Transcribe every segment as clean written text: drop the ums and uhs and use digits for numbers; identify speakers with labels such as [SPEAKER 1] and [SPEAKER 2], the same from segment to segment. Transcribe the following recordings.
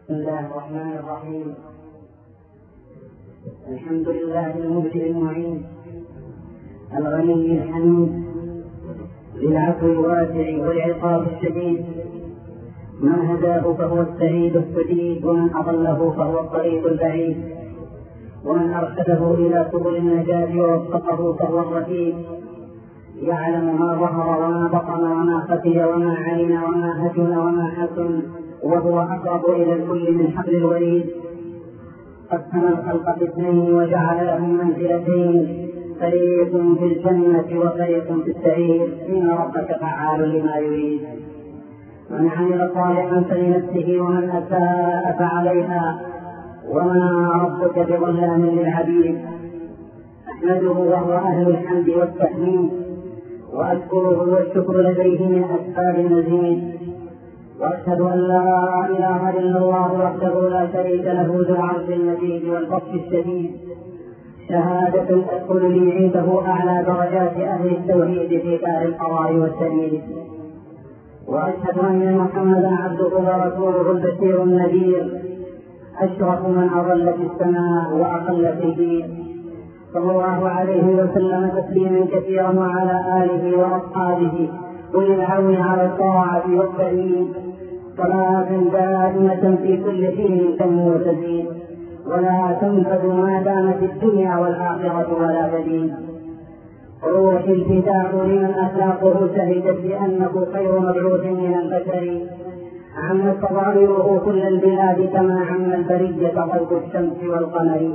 [SPEAKER 1] بسم الله الرحمن الرحيم. الحمد لله المبدئ المعين الغني الحميد للعفو الواسع والعقاب الشديد. من هداه فهو السعيد السديد، ومن أضله فهو الطريق البعيد، ومن أرشده إلى سبل النجاة ووفقه فهو الرشيد. يعلم ما ظهر وما بطن وما خفي وما علم وما هجن وما حسن، وهو أقرب إلى الكل من حبل الوريد. قسم الخلق باثنين وجعل لهم منزلتين، فريق في الجنة وفريق في السعير، إن ربك فعال لما يريد. من عمل صالحا فلنفسه ومن أساء فعليها، وما ربك بظلام للعبيد. أحمده وهو أهل الحمد والتحميد، وأشكره والشكر لديه من أسباب المزيد. وأشهد أن لا إله إلا الله وحده لا شريك له ذو العرش المجيد والبطش الشديد، شهادة تدخل لي عنده أعلى درجات أهل التوحيد في دار القرار والتأييد. وأشهد أن محمدا عبده ورسوله البشير النذير، أشرف من أضل في السماء وأقل في الدين، صلى الله عليه وسلم تسليما كثيرا، وعلى آله وأصحابه أولي العون على الطاعة والتأييد، صلاة دائمة في كل حين تنمو وتزيد، ولا تنفذ ما دامت الدنيا والآخرة ولا تزيد. روح الفداء لمن أخلاقه شهدت بأنه خير مبعوث من البشر، عمت تظاهره كل البلاد كما عم البرية ضوء الشمس والقمر.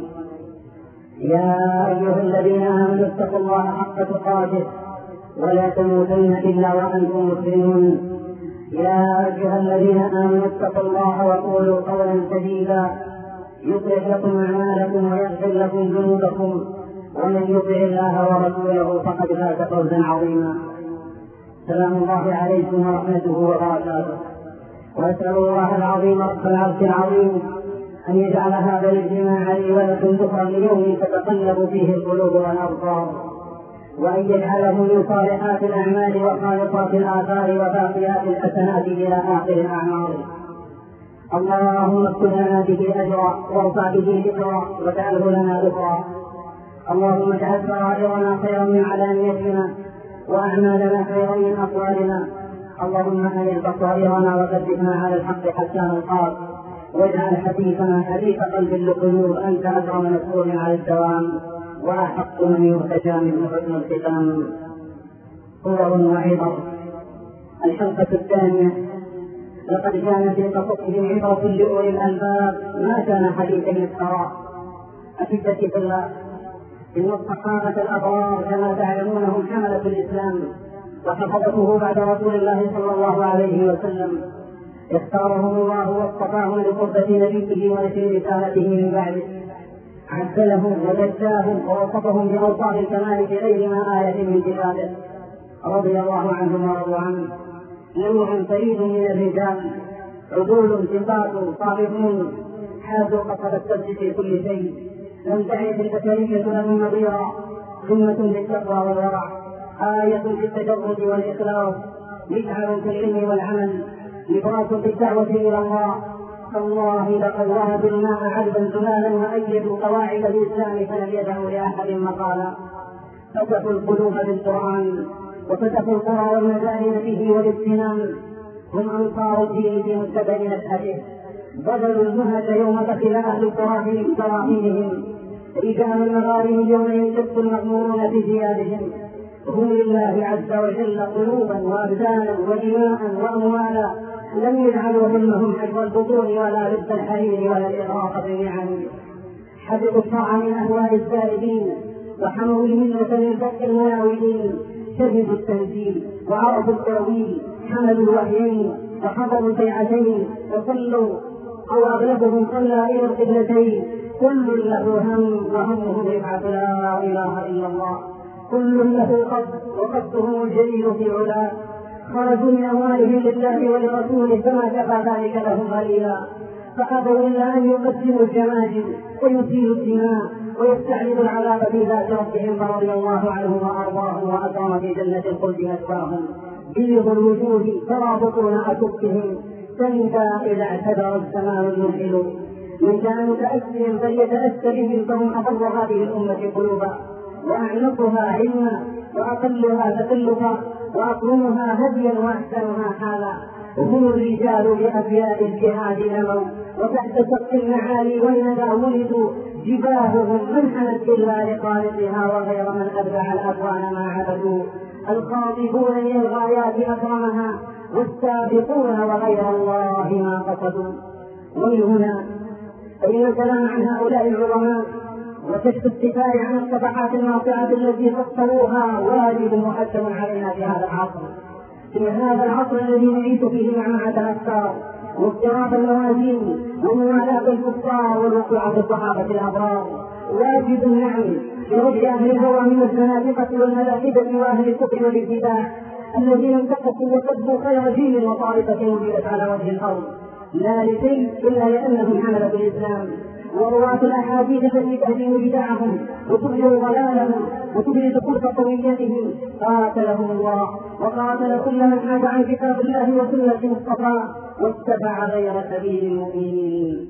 [SPEAKER 1] يا أيها الذين آمنوا اتقوا الله حق تقاته ولا تموتن إلا وأنتم مسلمون. يا أيها الذين آمنوا اتقوا الله وقولوا قولا سديدا يصلح لكم أعمالكم ويغفر لكم ذنوبكم، ومن يطع الله ورسوله فقد فاز فوزا عظيما. سلام الله عليكم ورحمته وبركاته. وأسأل الله العظيم رب العرش العظيم أن يجعل هذا الاجتماع لي ولكم ذكرا ليوم تتقلب فيه القلوب والأبصار، وأن يجعله من صالحات الأعمال وخالصات الآثار وباقيات الحسنات إلى آخر الأعمار. اللهم اكتب لنا به أجرا وارفع به ذكرا واجعله لنا ذكرا. اللهم اجعل سرائرنا خيرا من علانيتنا، وأعمالنا خيرا من أقوالنا. اللهم أنر بصائرنا وثبتنا على الحق حتى نلقاك، واجعل حديثنا حديث قلب للقلوب. أنت أكرم مسؤول على الدوام، وأحق من يرتجى من حسن الختام. صور وعبر. الحلقة الثانية. لقد كان في قصصهم عبرة لأولي الألباب ما كان حديثا يفترى. أحبتي في الله، إن الصحابة الأبرار كما تعلمونهم حملة الإسلام وحفظته بعد رسول الله صلى الله عليه وسلم. اختارهم الله واصطفاهم لقربة نبيه ونشر رسالته من بعده، عدلهم وزكاهم ووصفهم بأوصاف الكمال بغير ما آية من كتابه. رضي الله عنهم ورضوا عنه. نوع فريد من الرجال، عدول ثقات صالحون، حازوا قصد السبت في كل شيء، لم تعرف البشرية لهم نظيرا، ثمة بالتقوى والورع، آية في التجرد والإخلاص، مشعر في العلم والعمل، لباس في الدعوة إلى الله. الله لقد وهبوا الماء عذبا زلالا وأيدوا قواعد الإسلام فلم يدعوا لأحد مقالا. فتحوا القلوب بالقرآن، وفتحوا القرى والمدائن به والاغتنام. هم أنصار الدين في مبتدأ نشأته، بذلوا المهج يوم دخل أهل القرى في براهينهم. رجال المغارب اليوم ينشق المأمورون في ثيابهم. هم لله عز وجل قلوبا وأبدانا ودماء وأموالا، لم يجعلوا همهم حفظ البطون ولا لبس الحرير ولا الإغراق بالنعم. حفظوا الشرع من أهواء الزائدين، وحموا الملة من فوق المناولين. شهدوا التنزيل وعرفوا التأويل، حملوا الوحيين وحفظوا البيعتين، وصلوا أو أغلبهم صلى إلى القبلتين. كل له هم وهمه رفعة لا إله إلا الله، كل له قصد وقصدهم الجليل في علاه. خرجوا من أموالهم لله ولرسوله فما كفى ذلك لهم قليلا، فأبوا إلا أن يقدموا الجماجم ويثيروا الدماء ويستعرضوا العذاب في ذات ربهم، فرضي الله عنهم وأرضاهم وأكرم في جنة الخلد مثواهم. بيض الوجوه ترى بطون أكفهم، تندى إذا اعتبر الزمان المنحل. من كان متأثرا فليتأثر بهم، فهم أضر هذه الأمة قلوبا وأعنقها علما وأقلها تكلفا وأقومها هديا وأحسنها حالا. هم الرجال بأبياء الجهاد نموا وتحت سقف المعالي والندى ولدوا. جباههم منحنت إلا لخالقها وغير من أبدع الأكوان ما عبدوا. الخاطبون للغايات أكرمها والسابقون وغير الله ما قصدوا. ومن هنا فإن الكلام عن هؤلاء العظماء وكشف الدفاع عن الصفحات الناصعة التي سطروها واجب مؤثر علينا في هذا العصر، في هذا العصر الذي نعيش فيه معمعة الأفكار واضطراب الموازين وموالاة الكفار والوقوع في الصحابة الأبرار. واجب النعم في رجع أهل الهوى من الزنادقة والملاحدة وأهل الكفر والابتداع الذين انتقصوا وسبوا خير جيل وطائفة وجدت على وجه الأرض، لا لشيء إلا لأنهم حملوا الإسلام ورواة الأحاديث التي تهدم بدعهم وتبرر ضلالهم وتبرز كفر قويتهم. قاتلهم الله وقاتل كل من حاد عن كتاب الله وسنة مصطفى واتبع غير سبيل المؤمنين.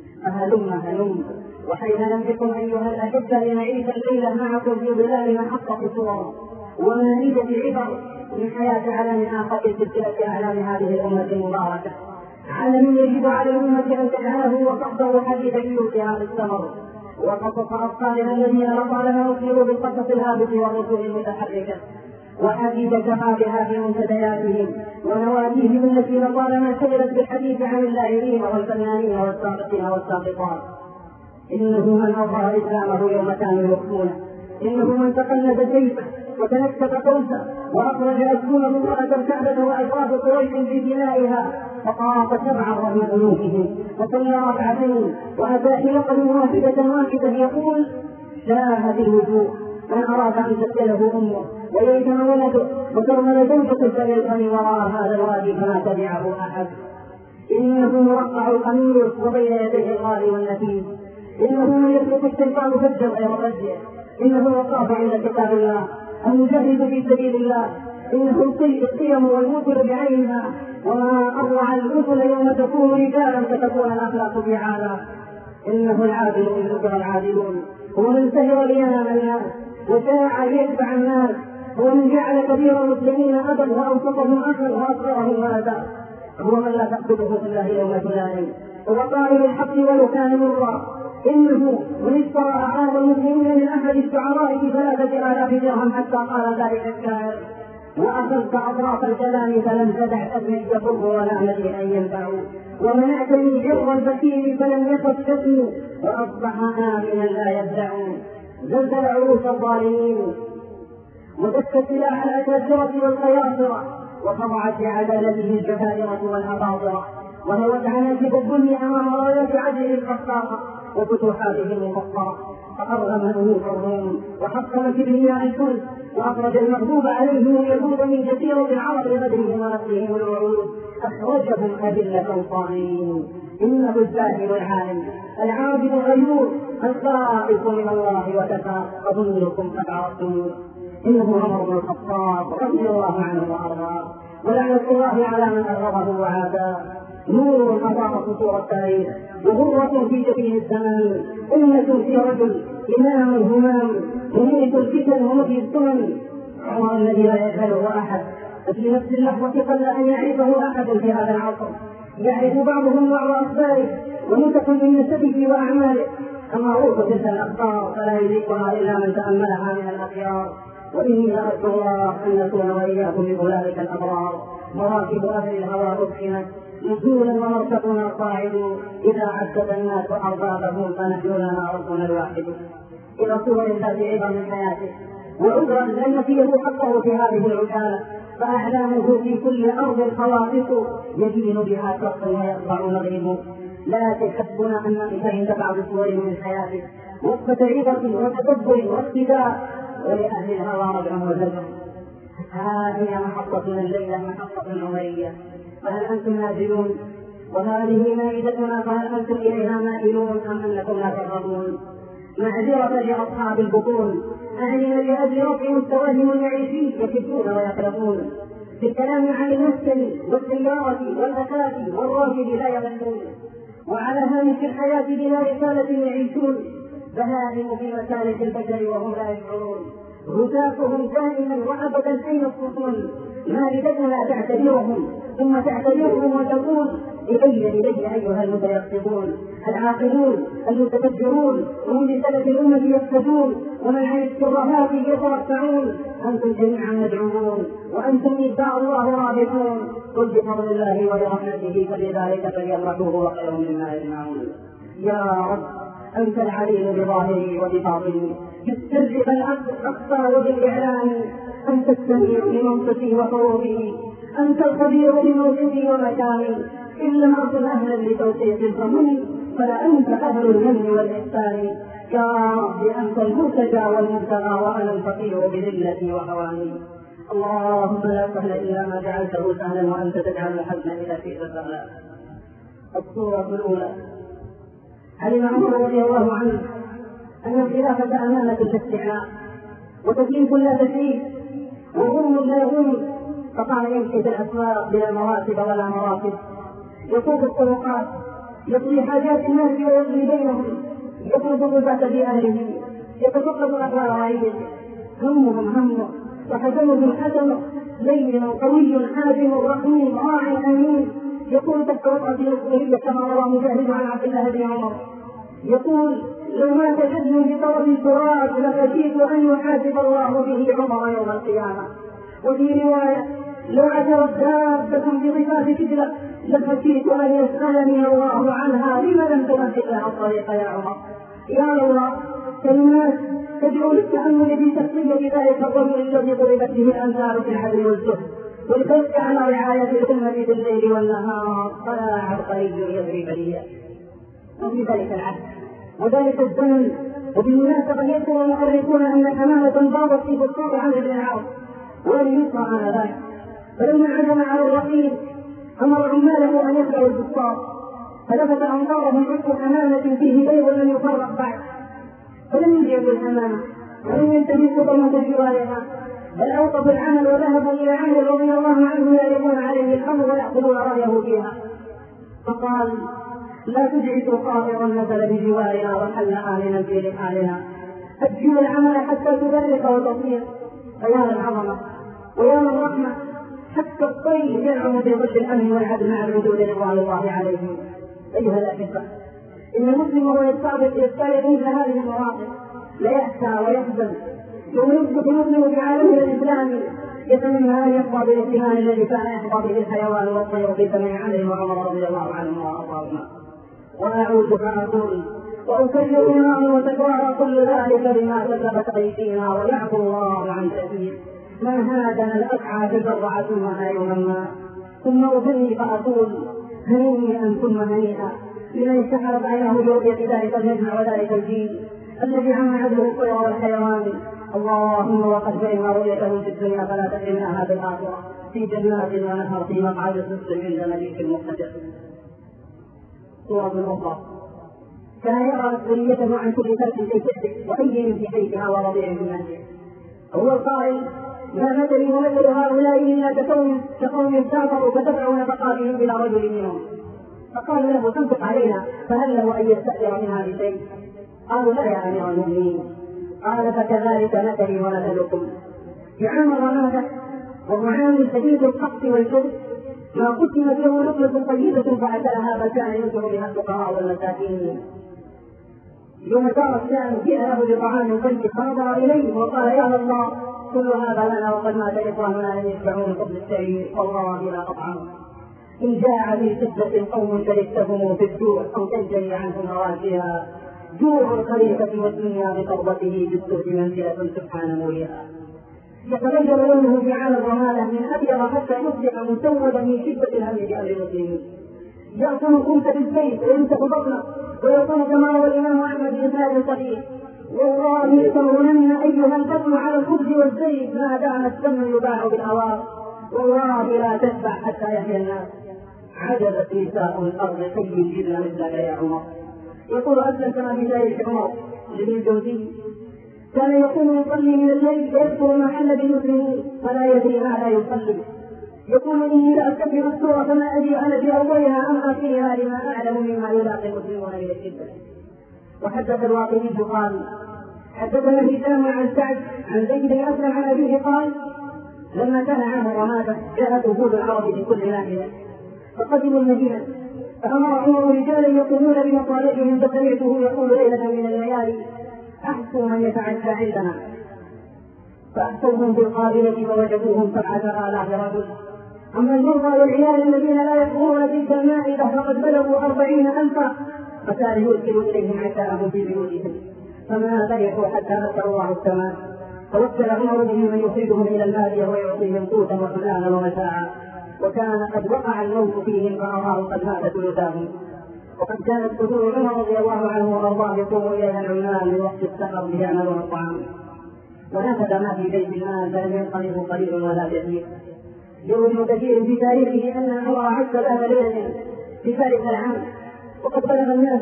[SPEAKER 1] هلم وحين لم يكن أيها الأحبة لنعيش الليلة معكم في ظلال محطة صور ومائدة عبر من حياة علم آخر سلسلة أعلام هذه الأمة المباركة، علم يجب على الأمة أن تجعله وتحضر حديث بيوتها بالثمر وقصص أطفالها الذين لطالما أثيروا بالقصص الهابط والرسول المتحركة، وحديث شبابها في منتدياتهم ونواديهم التي لطالما شغلت بالحديث عن اللاعبين والفنانين والساقطين والساقطات. إنه من أظهر إسلامه يوم كانوا يخفونه، إنه من تقلد سيفه وتنكت قوسه وأخرج أسلوبه وأتى الكعبة وأشراف قريش في بنائها فطاف سبعا رغم أنوفهم وصلى ركعتين وأتى حلقا واحدة يقول: شاهد الوجوه من أراد أن تسأله أمه وييتم ولده وترمل زوجة فليلقني وراء هذا الوادي فما تبعه أحد. إنه مرقع القميص وبين يديه الغالي والنفيس، إنه من يترك الشيطان فجر غير فجر، إنه الوقاف عند كتاب الله، المجاهد في سبيل الله، إنه القيم والمثل بعينها، وما أروع المثل يوم تكون رجالا فتكون الأخلاق بعالا. إنه العادل من ذكر العادلون، هو من سهر لينام الناس وشاع ليتبع الناس، هو من جعل كبير المسلمين أبا وأوسطهم أخا وأصغرهم ولدا، هو من لا تأخذه في الله يوم تلام، هو قائل الحق ولو كان مرا. إنه من اشترى أعراض المسلمين من أحد الشعراء ب3,000 درهم حتى قال ذلك الشاعر: وأخذت أطراف الكلام فلم تدع أبني تضر ولا مدي أن ينفعوا، ومنعتني جر البكير فلم يخف شتمي، وأصبح آمنا لا يدعون. زلزل عروس الظالمين ودك سلاح الأكاذبة والقياصرة، وخضعت لعدالته الجبابرة والأباطرة، وهوت عناكب الدنيا أمام رايات عدل الخطاقة وفتوحاته المفطرة، فأرغم أنوف الروم وحطم كبرياء الفرس، وأخرج المغضوب عليهم اليهود من جزيرة العرب لغدرهم ونقلهم الوعود، أخرجهم أذلة صاغرين. إنه الزاهد العالم العابد الغيور الخائف من الله وكفى، أظنكم قد عرفتموه. إنه عمر بن الخطاب رضي الله عنه وأرضاه، ولعنة الله على من أغضبه وعاداه. نور أضاء سطور التاريخ وغرة في جبين الزمان، أمة في رجل، إمام همام، مهية الفتن ومحيي السنن. عمر الذي لا يجهله أحد، وفي نفس اللحظة قل أن يعرفه أحد في هذا العصر، يعرف بعضهم بعض أخباره ونسخ من نسبه وأعماله، أما روح تلك الأخبار فلا يدركها إلا من تأملها من الأخيار. وإني لأرجو الله أن نكون وإياكم من أولئك الأبرار. مراكب أهل الهوى أدخنت نزولا ومركبنا صاعد، إذا عدد الناس أربابهم فنحن لنا ربنا الواحد. إلى صور ذات عبر من حياته وعذرا لم فيه حقه في هذه العجالة، فأعلامه في كل أرض خواصص يدين بها شخص ويخضع مغرب. لا تحبنا أن نقف عند بعض صور من حياته وقفة عبر وتدبر واقتداء، ولأهل الهوى رجع وزجر. هذه محطتنا الليلة، محطة عمرية، فهل أنتم نازلون؟ وهذه مائدتنا، فهل أنتم إليها مائلون أم أنكم لا ترغبون؟ معذرة لأصحاب البطون، أعني لأجل رفع مستواهم المعيشي يكفون ويقلقون. بالكلام عن المسكن والسيارة والأثاث والراجل لا يغلون، وعلى هامش الحياة بلا رسالة يعيشون، بهائم في مسالك البشر وهم لا يشعرون، هتافهم دائما وأبدا أين الصفون، مالدتنا تعتبرهم ثم تعتبرهم وتقول إلي أيها المتيقظون العاقلون المتفجرون، هم بسبب الأمة يقتدون، ومن عن الشبهات يترفعون، أنتم جميعا مدعوون وأنتم إتباع الله رابحون، قل بفضل الله وبرحمته فبذلك فليفرحوا هو خير مما يجمعون. يا رب أنت العليم بظاهري وبباطني، بالسر فالأقصى وبالإعلان، أنت السميع لمنطقي وحروفي، أنت الخبير بموقفي ومكاني، إن لم أكن أهلا لتوفيق فمني فلا أنت أهل المن والإحسان. يا رب أنت المرتجى والمبتغى وأنا الفقير بذلتي وهواني. اللهم لا سهل إلا ما جعلته سهلا وأنت تجعل الحزن إذا شئت سهلا. الصورة الأولى: علم عمر رضي الله عنه أن الخلافة أمانة في استعلاء وتكليف لا تكليف وظلم لا ظلم، فقال يمشي في الأسواق بلا مراتب ولا مراكب، يطوف الطرقات يقضي حاجات الناس ويقضي بينهم، يطلب الرزق في أهله، يتفقد أحوال غيره، همهم همه وحزنهم حزنه، لين قوي حازم رحيم راعي أمين، يقول تحت وقعة الأسبوعية كما روى مجاهد عن عبد الله بن عمر، يقول: لو مات حزن بطرف التراب لخشيت أن يحاسب الله به عمر يوم القيامة. وفي رواية: لو عثرت دابة بضفاف كتلة لخشيت أن يسألني الله عنها لم لم تمهد لها الطريق يا عمر. يا الله، كلمات تدعو للتأمل في شخصية ذلك الرجل الذي ضربت به الأمثال في العدل والزهد والحث على رعاية الأمة بالليل والنهار، فلا عبقري يدري بليا. وفي ذلك العهد وذلك الزمن، وبالمناسبة يذكر المؤرخون أن الأمانة ضاضت في بساط عمرو بن العاص ولم يقع على ذلك، فلما عزم على الرقيب أمر عماله أن يخلعوا البساط، فلفت أنظارهم عطر أمانة فيه بيض لم يفرق بعد، فلم يجيبوا الأمانة ولم ينتهكوا ضمة جوارها، بل أوقفوا العمل وذهبوا إلى عمرو رضي الله عنه يعرفون عليه الأمر ويأخذون رأيه فيها، فقال: لا تجعلوا قاطرا نزل بجوارنا وحل آمنا في رحالنا، أجل العمل حتى تبرك وتصير. فيا العظمة ويا الرحمة، حتى الطير ينعم بظل الأمن والعدل مع الوجود رضوان الله عليهم. أيها الأحبة، إن المسلم وهو يستعرض مثل هذه المواقف لا يأسى ويحزن، يوم يثبت المسلم في عالمه الإسلامي يتمنى أن يحظى بالاهتمام الذي كان يحظى به الحيوان والطير في زمن عمرو وعمر رضي الله عنهم وأرضاهما. وأعود فأقول وأكرر إمام وتكرار كل ذلك بما كسبت أيدينا، ويعفو الله عن كثير. ما هادنا الأسعى تجرع ثم يوما، ثم أغني فأقول هنيئا ثم هنيئا لمن سحرت عينه برؤية ذلك المجمع وذلك الجيل الذي عم عدله الطير والحيوان. اللهم وقد جئنا رؤيته في الدنيا فلا تحرمناها بالآخرة، في جنات ونهر في مقعد صدق عند مليك مقتدر. صورة أخرى: كان يرى مسؤوليته عن كل فرد في كتبه وأي في بيتها ورضيع في منزله. هو القائل: ما مثلي ومثل هؤلاء إلا كقوم سافروا فدفعوا نفقاتهم إلى رجل منهم، فقالوا له: تنفق علينا، فهل له أن يستأجر منها بشيء؟ قالوا: لا يا أمير المؤمنين. قال: فكذلك مثلي ومثلكم، يعامل رمادة ومعامل شديد القسط والجد، ما قسمت له لقمة طيبة فأكلها بل كان ينكر بها الفقراء والمساكين. يوم دار الشام جاء له بطعام طيب فنظر إليه وقال: يا الله، كل هذا لنا وقد مات إخواننا لم يشبعوا من فضل الشيء، والله لا أطعم. إن جاء في شدة قوم شركتهم في الجوع أو تنجلي عنهم رواسيها، جوع الخليفة والدنيا بقربته بالسهد منزلة سبحان موليها. يتغير لونه في عالم الرمالة من أبيض حتى يصبح مسودا من شدة الهم بأمر المسلمين. يأكل الخبز في البيت ويمسك بطنه ويصوم كما روى الإمام أحمد بإسناد صحيح: والله لترونن أيها البطن على الخبز والزيت ما دام السم يباع بالأواق، والله لا تشبع حتى يحيى الناس. عجبت نساء الأرض حي جدا مثلك يا عمر. يقول أسلم كما في ذلك عمر بن الجوزي: كان يقوم يصلي من الليل ويذكر ما حل بالمسلمين فلا يدري ماذا يصلي، يقول إني لأستكبر السورة فما أدري أنا في أولها أم آخرها لما أعلم مما يلاقي المسلمون من الشدة. وحدث الواقدي قال حدثنا هشام عن سعد عن زيد بن أسلم عن أبيه قال لما كان عام رمادة جاءت وفود العرب في كل ناحية فقدموا المدينة فأمر عمر رجالا يقومون بمصالحهم فسمعته يقول ليلة من الليالي أحصوا من يتعدى عندنا فأحصوهم بالقابلة فوجدوهم 7,000 رجل. أما المرضى والعيال الذين لا يدخلون تلك المائدة فقد بلغوا 40,000 فكان يرسل إليهم عشاءهم في بيوتهم فما فرحوا حتى نزل الله السماء فوكل عمر بهم من يخرجهم إلى المادية ويعطيهم قوتا وحلالا ومتاعا وكان قد وقع الموت فيهم فأراه قد مات ثلثاهم. وقد كانت قدور عمر رضي الله عنه وأرضاه يقوم إليها العمال من وقت السفر ليعملون الطعام ونفذ ما في بيت المال فلم ينقلبه قليل ولا كثير. يقول ابن كثير في تاريخه أن عمر عز ذات ليلة في ذلك العام وقد بلغ الناس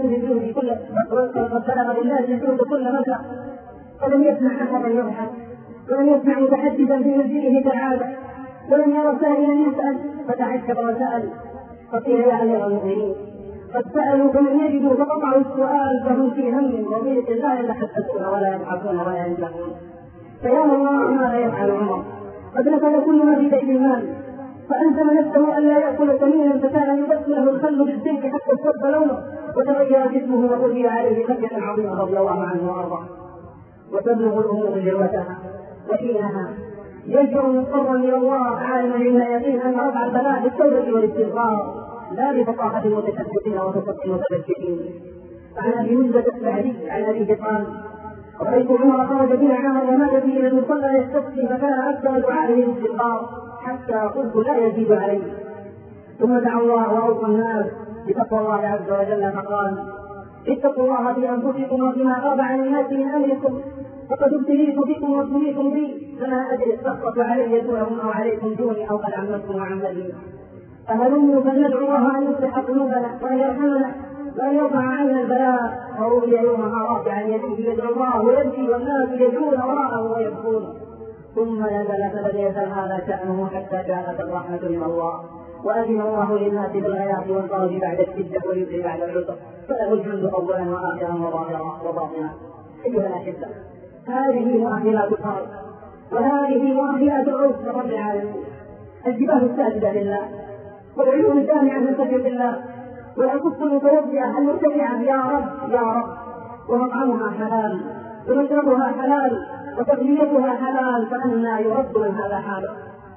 [SPEAKER 1] الجود كل مكة ولم يسمع أحدا يضحك ولم يسمع متحدثا في مسجده كالعادة ولم يرى سائلا يسأل فتعجب وسأل فقيل يا أمير المؤمنين قد سألوا فلم يجدوا فقطعوا السؤال فهم في هم وضيق لا يتحدثون ولا يضحكون ولا ينزعون. فيا الله ماذا يفعل عمر قد نفذ كل ما في بيت المال فألزم نفسه ألا يأكل سمينا فكان يبث له الخل بالزيت حتى اصطب لونه وتغير جسمه وغذي عليه خشية عظيمة رضي الله عنه وأرضاه. وتبلغ الأمور جلوتها وحينها يلجأ مضطرا إلى الله عالما عند يقين أن رفع البلاء بالتوبة والاستغفار لا بفصاحة المتشددين وتصدق المتبشرين. عن أبي نجدة السعدي عن أبيه قال رأيت عمر خرج بنا عام الرمادة إلى المصلى يستسقي فكان أكثر دعائه الاستغفار حتى قلت لا يزيد عليه ثم دعا الله وأوصى الناس بتقوى الله عز وجل فقال اتقوا الله في أنفسكم وفيما غاب عن الناس من أمركم فقد ابتليت بكم وابتليتم بي فما أدري استخلص علي دونهم أو عليكم دوني أو قد عملتم وعملي فهلموا فلندعو الله أن يصلح قلوبنا وأن يرحمنا وأن يرفع عنا البلاء. وروي يومها رافعا يديه يدعو الله ويبكي والناس يدعون وراءه ويبكون ثم نزل فلم يزل هذا شأنه حتى جاءت الرحمة من الله وأذن الله للناس بالغياث والفرج بعد الشدة واليسر بعد العسر فله الحمد أولا وآخرا وظاهرا وباطنا. أيها الأحبة هذه مؤهلات الفرج وهذه مؤهلات العسر لرب العالمين. الجبال الساجدة لله والعيون الجامعة من خشية الله والأكف المتوضئة المرتفعة يا رب يا رب ومطعمها حلال ومشربها حلال وتغذيتها حلال فأنى يرد من هذا حاله.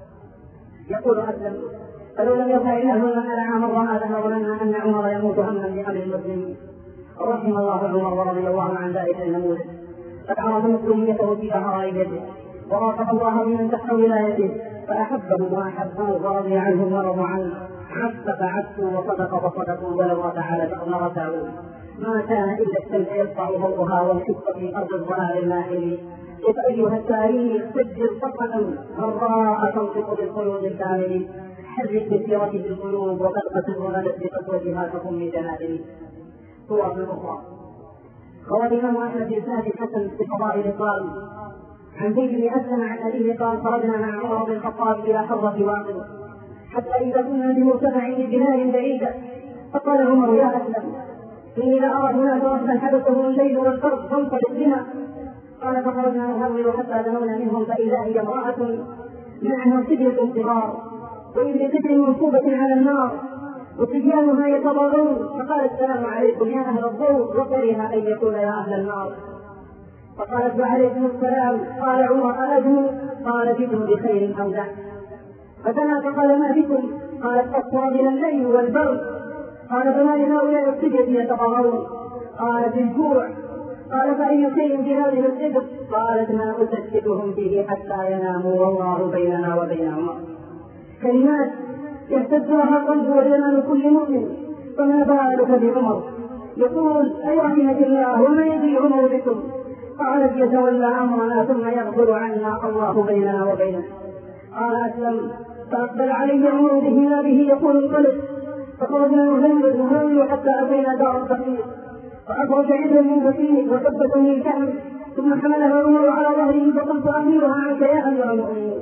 [SPEAKER 1] يقول أسلم فلو لم يرفع الله من ألعام الرمادة وظننا أن عمر يموت هما بأمر المسلمين. رحم الله عمر ورضي الله عن ذلك النموذج قد عرف مسؤوليته في ضحايا وراقب الله بمن تحت ولايته فأحبهم وأحبوه ورضي عنهم ورضوا عنه عف فعفوا وصدق فصدقوا ولو تعالى فأمرته ما كان إلا الشمس يرفع ضوءها والحق في أرض الضلال الماحل. أيها التاريخ سجل صفحة غراء تنطق بالقلوب الكامل حرك بسيرة القلوب وقلقة وغدت بقسوتها تقوم من جنابل. صور أخرى روى الإمام أحمد بن سعد الحسن في فضائل قال عن زيد بن أسلم عن أبيه قال خرجنا مع عمر بن الخطاب إلى حرة واقع حتى إذا كنا بمرتفع بجبال بعيدة فقال عمر يا أسلم إني لأرى هناك رجلا حدثه الليل والبرد فانطلق بنا. قال فخرجنا نهرول حتى دنونا منهم فإذا هي امرأة معها سدية صغار وإذ سدر منصوبة على النار وصبيانها يتضاغون فقال السلام عليكم يا أهل الضوء وكره أن يقول يا أهل النار فقالت وعليكم السلام. قال عمر ألدوا قال جئتم بخير أو لا فدنا فقال ما بكم قالت أكثر من الليل والبرد. قال فما لهؤلاء السجد يتطهرون قال بالجوع. قال فأي شيء في هذه السجد قالت ما أسجدهم فيه حتى يناموا والله بيننا وبينهما. كلمات يهتز لها قلب وجنان كل مؤمن فما بالك بعمر يقول أي رحمة الله وما يدري عمر بكم. قالت يتولى أمرنا ثم يغفر عنا الله بيننا وبينه. قال أسلم فأقبل علي عمر بهنابه يقول انطلق فخرجنا نهرول حتى أتينا دار الفقير فأخرج عيدا من بكير وثبت من كعب ثم حملها عمر على ظهره فقلت أحملها عنك يا أمير المؤمنين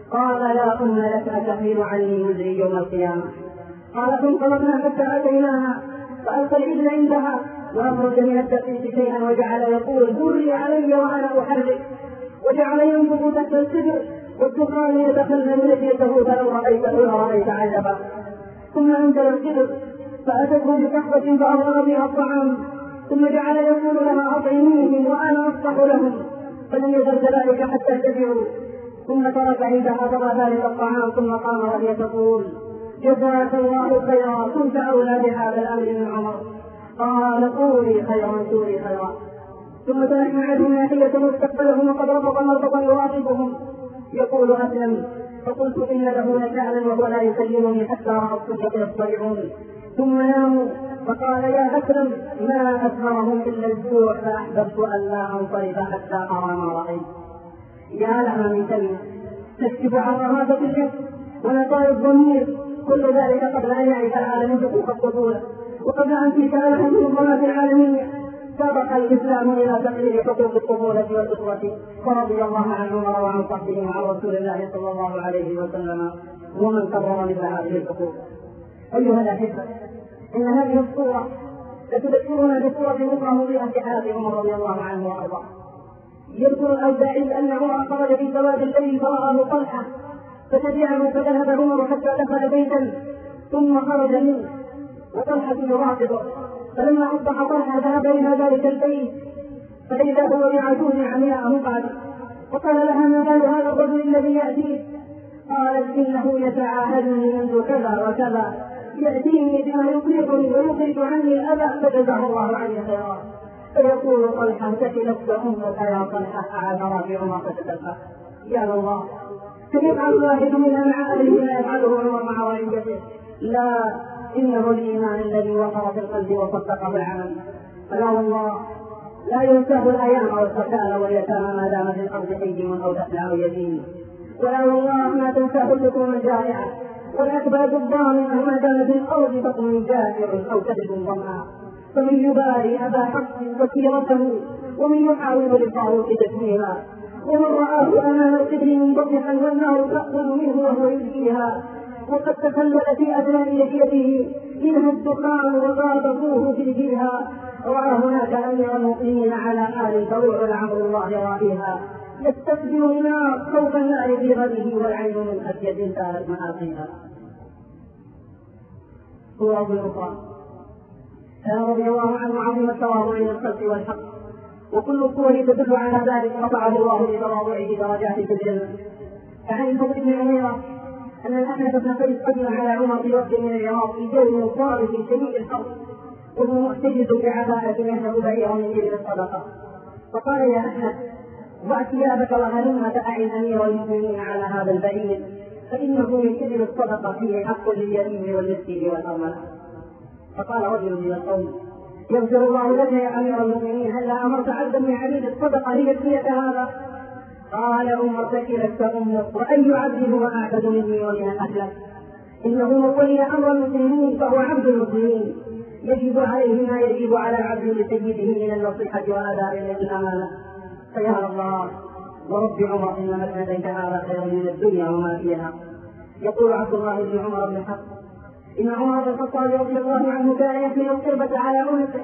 [SPEAKER 1] قال لا أم لك أتحمل عني وزري يوم القيامة. قال فانطلقنا حتى أتيناها فألقى الإبل عندها وأخرج من الدقيق شيئا وجعل يقول دري علي وأنا أحرك، وجعل ينظر تحت السدر والدخان يتخلل لحيته فلو رأيت عجبا. ثم أنزل السدر فأتته بكحبة فأغرق بها الطعام، ثم جعل يقول لها أطعميهم وأنا أصلح لهم، فلم يزل ذلك حتى شبعوا. ثم ترك عندها فضى ذلك الطعام ثم قام وهي تقول جزاك الله خيرا كنت أولى بهذا الأمر من عمر. قال قولي خيرا. ثم تنحنعته ناحية واستقبلهم وقد ربط مربطا يراقبهم يقول أسلم، فقلت إن له لشأنا وهو لا يكلمني حتى رأى الصبح يصطلعون. ثم ناموا فقال يا أسلم ما أسهرهم إلا الجوع فأحببت أن لا أنصرف حتى أرى ما رأيت. يا لها من كلمة تكشف عن رهابة الجسد ونقاء الضمير، كل ذلك قبل أن يعرف العالم حقوق الطفولة وقبل أن تشاء حدود الظلمات العالمية. سبق الإسلام إلى تقرير حقوق الطفولة والأسرة، ورضي الله عن عمر وعن صحبه وعن رسول الله صلى الله عليه وسلم ومن كرر مثل هذه الحقوق. أيها الأحبة، إن هذه الصورة لتذكرنا بصورة أخرى مضيئة في حياة عمر رضي الله عنه وأرضاه. يذكر الأوزاعي أن عمر خرج في سواد الليل فرآه طلحة فتبعه فذهب عمر حتى دخل بيتا ثم خرج منه وطلحة يراقبه، فلما أصبح طلحة ذهب إلى ذلك البيت فإذا هو بعجوز عمياء مقعدة، وقال لها ما بال هذا الرجل الذي يأتيه؟ قالت إنه يتعاهدني منذ كذا وكذا، يأتيني بما يقرضني ويخرج عني الأذى فجزاه الله عني خيرا. فيقول طلحة ثكلت أمك يا طلحة أعاذ في عمر فتتلقى. يا الله، كم يفعل الواحد منا مع أهله ما يفعله عمر مع والدته؟ لا، إنه الإيمان الذي وقر في القلب وصدقه العمل. فلا والله لا ينساه الأيام والسكان واليتامى ما دام في الأرض حيهم أو تحلى أو يتيم، ولا والله ما تنساه اللحوم الجائعة والأكباد الضامنة ما دام في الأرض بطن جائع أو كبد ظمآ. فمن يباري أبا حق وسيرته ومن يحاول للطاغوت تكميلا، ومن رآه أمام القبر منبطحا والنار تأخذ منه وهو يجزيها، وقد تخلل في أذنان لحيته منها الدخان وغاضبوه في جيها. رأى هناك أمير المؤمنين على حال الفروع لعمر الله رائها، يستقبل النار خوف النار في غده والعين من خشية انتهت مآقيها. صورة أخرى كان رضي الله عنه عظيم التواضع للخلق والحق، وكل الصور تدل على ذلك رفعه الله بتواضعه درجات في الجنة. فعن الفضل بن عميرة أن الأحنف بن قيس قدم على عمر في وفد من العراق في جو صارف شديد الحر، وهو محتجز بعباءة يحمل بعيرا من إبل الصدقة، فقال يا أحنف ضع ثيابك وهلم فأعن أمير المؤمنين على هذا البعير، فإنه من إبل الصدقة فيه حق لليتيم والمسكين والأرملة. فقال رجل من القوم يغفر الله لك يا أمير المؤمنين، هلا أمرت عبدا من عبيد الصدقة ليكفيك هذا؟ قال عمر ثكلت أمك، وأي عبد هو أعبد مني ومن أهلك؟ إنه من ولي أمر المسلمين فهو عبد المسلمين، يجب عليه ما يجب على عبد لسيده من النصيحة وأداء الأمانة. فيا الله ورب عمر إن مسندك هذا خير من الدنيا وما فيها. يقول عبد الله بن عمر بن حفص إن عمر بن الخطاب رضي الله عنه كان يحمل القربة على عنقه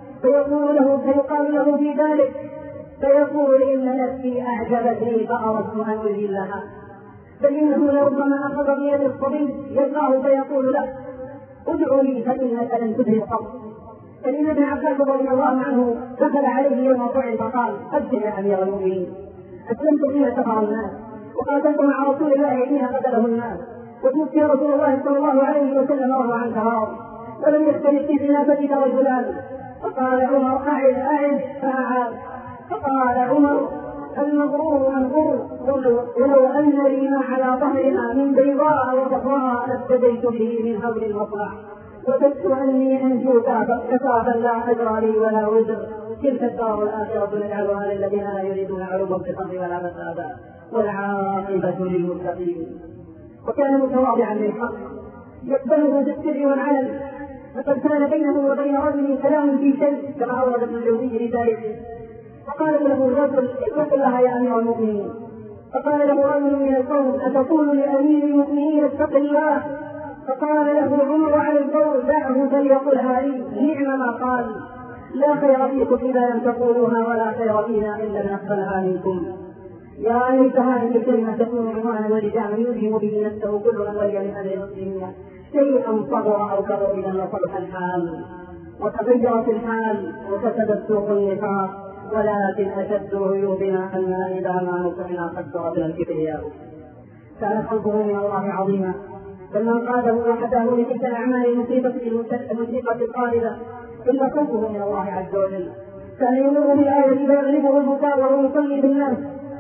[SPEAKER 1] فيقال له في ذلك فيقول إن نفسي أعجبتني فأردت أن أذلها، فإنه لربما أخذ بيد الصبي يلقاه فيقول له ادع لي فإنك لن تدري الصبر. فإن ابن عباس رضي الله عنه دخل عليه يوم طعن فقال أبشر يا أمير المؤمنين، أسلمت حين كفر الناس وقاتلت مع رسول الله حين قتله الناس، وتوفي رسول الله صلى الله عليه وسلم وهو عنك راض، ولم يختلف في خلافتك رجلان. فقال عمر أعد فأعاد. فقال عمر المغرور منغور، ولو أن لي ما على ظهرها من بيضاء وصفراء لافتديت به من هول المطلع، وجدت أني أنجوك فكفى لا أجر لي ولا وزر. تلك الدار الآخرة نجعلها للذين لا يريدون علوا في الأرض ولا فسادا والعاقبة للمتقين. وكان متواضعا للحق يقبله بالسر والعلن، فقد كان بينه وبين رجل كلام في شيء كما أورد ابن الجوزي لذلك، فقال له الرجل اتق الله يا أمير المؤمنين، فقال له رجل من القوم: أتقول لأمير المؤمنين اتق الله؟ فقال له عمر على القول: دعه فليقلها لي. نعم ما قال: لا خير فيكم إذا لم تقولوها، ولا خير فينا إن لم نقبلها منكم. يا ليت هذه الكلمة تكون عنوانا ولجاما يلهم به نفسه كل من ولي من أهل المسلمين شيئا صغر أو كبر إذا لصلح الحال وتغيرت الحال وكسدت سوق النفاق. ولكن أشد عيوبنا أننا إذا ما نصحنا قد صرفنا الكبرياء. كان خوفه من الله عظيما، فمن قاده وحده لتلك الأعمال المصيبة القاربة إلا خوفه من الله عز وجل. كان يمر بالآية فيغلبه البكاء وهو يصلي بالناس،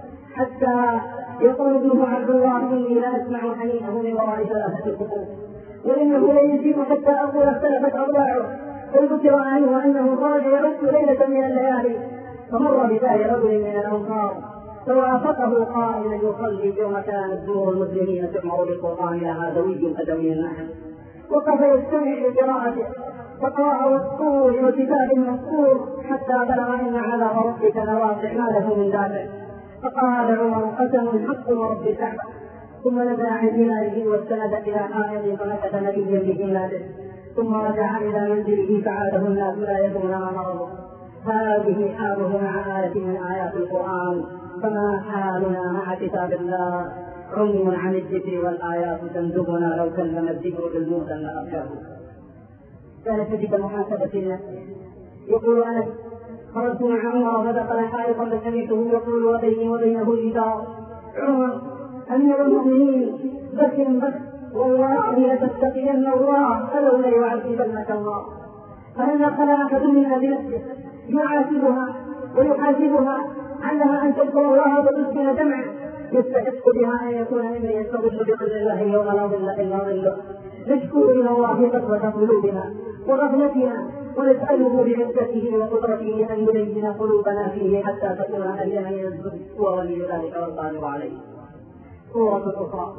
[SPEAKER 1] حتى يقول ابنه عبد الله: إني لا أسمع حنينه من وراء ثلاثة القبور، وإنه لا يجيب حتى أقول اختلفت أضلاعه. فذكر عنه أنه خرج يعد ليلة من الليالي، فمر بدار رجل من الأنصار فوافقه قائلا يصلي يوم كانت دور المسلمين تؤمر بالقرآن لها دوي أدوي النحل، وقف يستمع لقراءته فقرأ والطور وكتاب مسطور حتى بلغ إن عذاب ربك لواقع ما له من دافع. فقال عمر: قسم حق ورب الكعبة. ثم نزل عن جناره واستند إلى حائط فمكث نبيا بجناده، ثم رجع إلى منزله فعاده الناس لا يدرون ما مرضوا. هذه حاله مع آية من آيات القرآن، فما حالنا مع كتاب الله؟ عمي عن الذكر والآيات تندبنا، لو كلم الذكر بالموتى لأرجاه. كانت تجد محاسبة النفس. يقول أنس: خرجت مع عمر فدخل حائطا فسمعته يقول وبيني وبينه جدار: عمر أمير المؤمنين بك والله لتتقين الله فلولا يعذبنك الله. فهل دخل أحد منا بنفسه يعاتبها ويحاسبها علها أن تذكر الله وتسكن دمعه يستحق بها أن يكون ممن يستظل بظل الله يوم لا ظل إلا ظله؟ نشكو إلى الله قسوة قلوبنا وغفلتنا، ونسأله بعزته وقدرته أن يلين قلوبنا فيه حتى تكون ألين من الزهد، هو ولي ذلك والقادر عليه. سورة أخرى.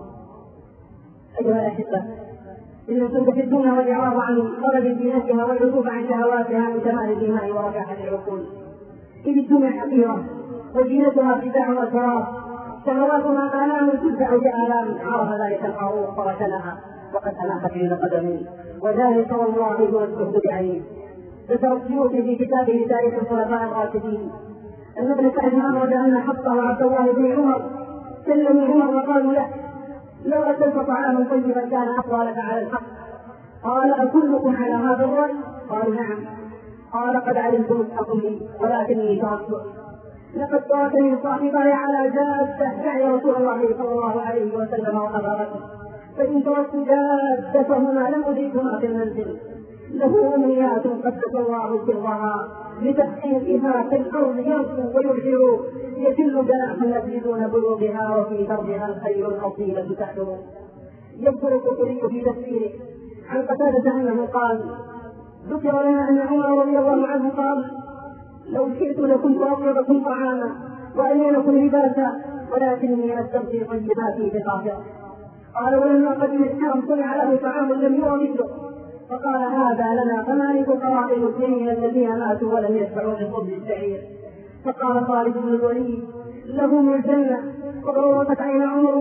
[SPEAKER 1] أيها الأحبة، إن الزهد في الدنيا والإعراض عن طلب زينتها والعزوف عن شهواتها من كمال الإيمان وركاحة العقول. إذ الدنيا حقيرة وزينتها ابتداع وشراب، شهواتها آلام تدفع بآلام، عرف ذلك القارون فركنها وقد أناخت من قدمه، وذلك والله هو الزهد بعينه. ذكر السيوطي في كتابه تاريخ الخلفاء الراشدين أن ابن سعد أخرج أن حفصة وعبد الله بن عمر كلموا عمر وقالوا له: لو أكلت طعاما طيبا كان أقوى لك على الحق. قال: أكلكم على هذا الرأي؟ قالوا: نعم. قال: قد علمت مسحكم لي ولكني تركته. لقد تركني صاحبي على جادة يعني رسول الله صلى الله عليه وسلم وقبرته، فإن تركت جادتهما لم أجدهما في المنزل. له أمنيات قد كتب الله سرها لتحقيقها في الأرض يرفو ويبشر، يجل جناح يسجدون بلوغها وفي دربها الخير الأصيلة تحلو. يذكر القرطبي في تفسيره عن قتادة أنه قال: ذكر لنا أن عمر رضي الله عنه قال: لو شئت لكنت أطيبكم طعاما وألينكم لباسا ولكني أستمتع طيباتي بطاهرة. قال: ولما قدم الشام صنع له طعام لم يرى مثله، فقال: هذا لنا فمالك قراء المسلمين الذين ماتوا ولم يشبعوا من خبز الشعير. فقال خالد بن الوليد: لهم الجنة. وغرقت عين عمر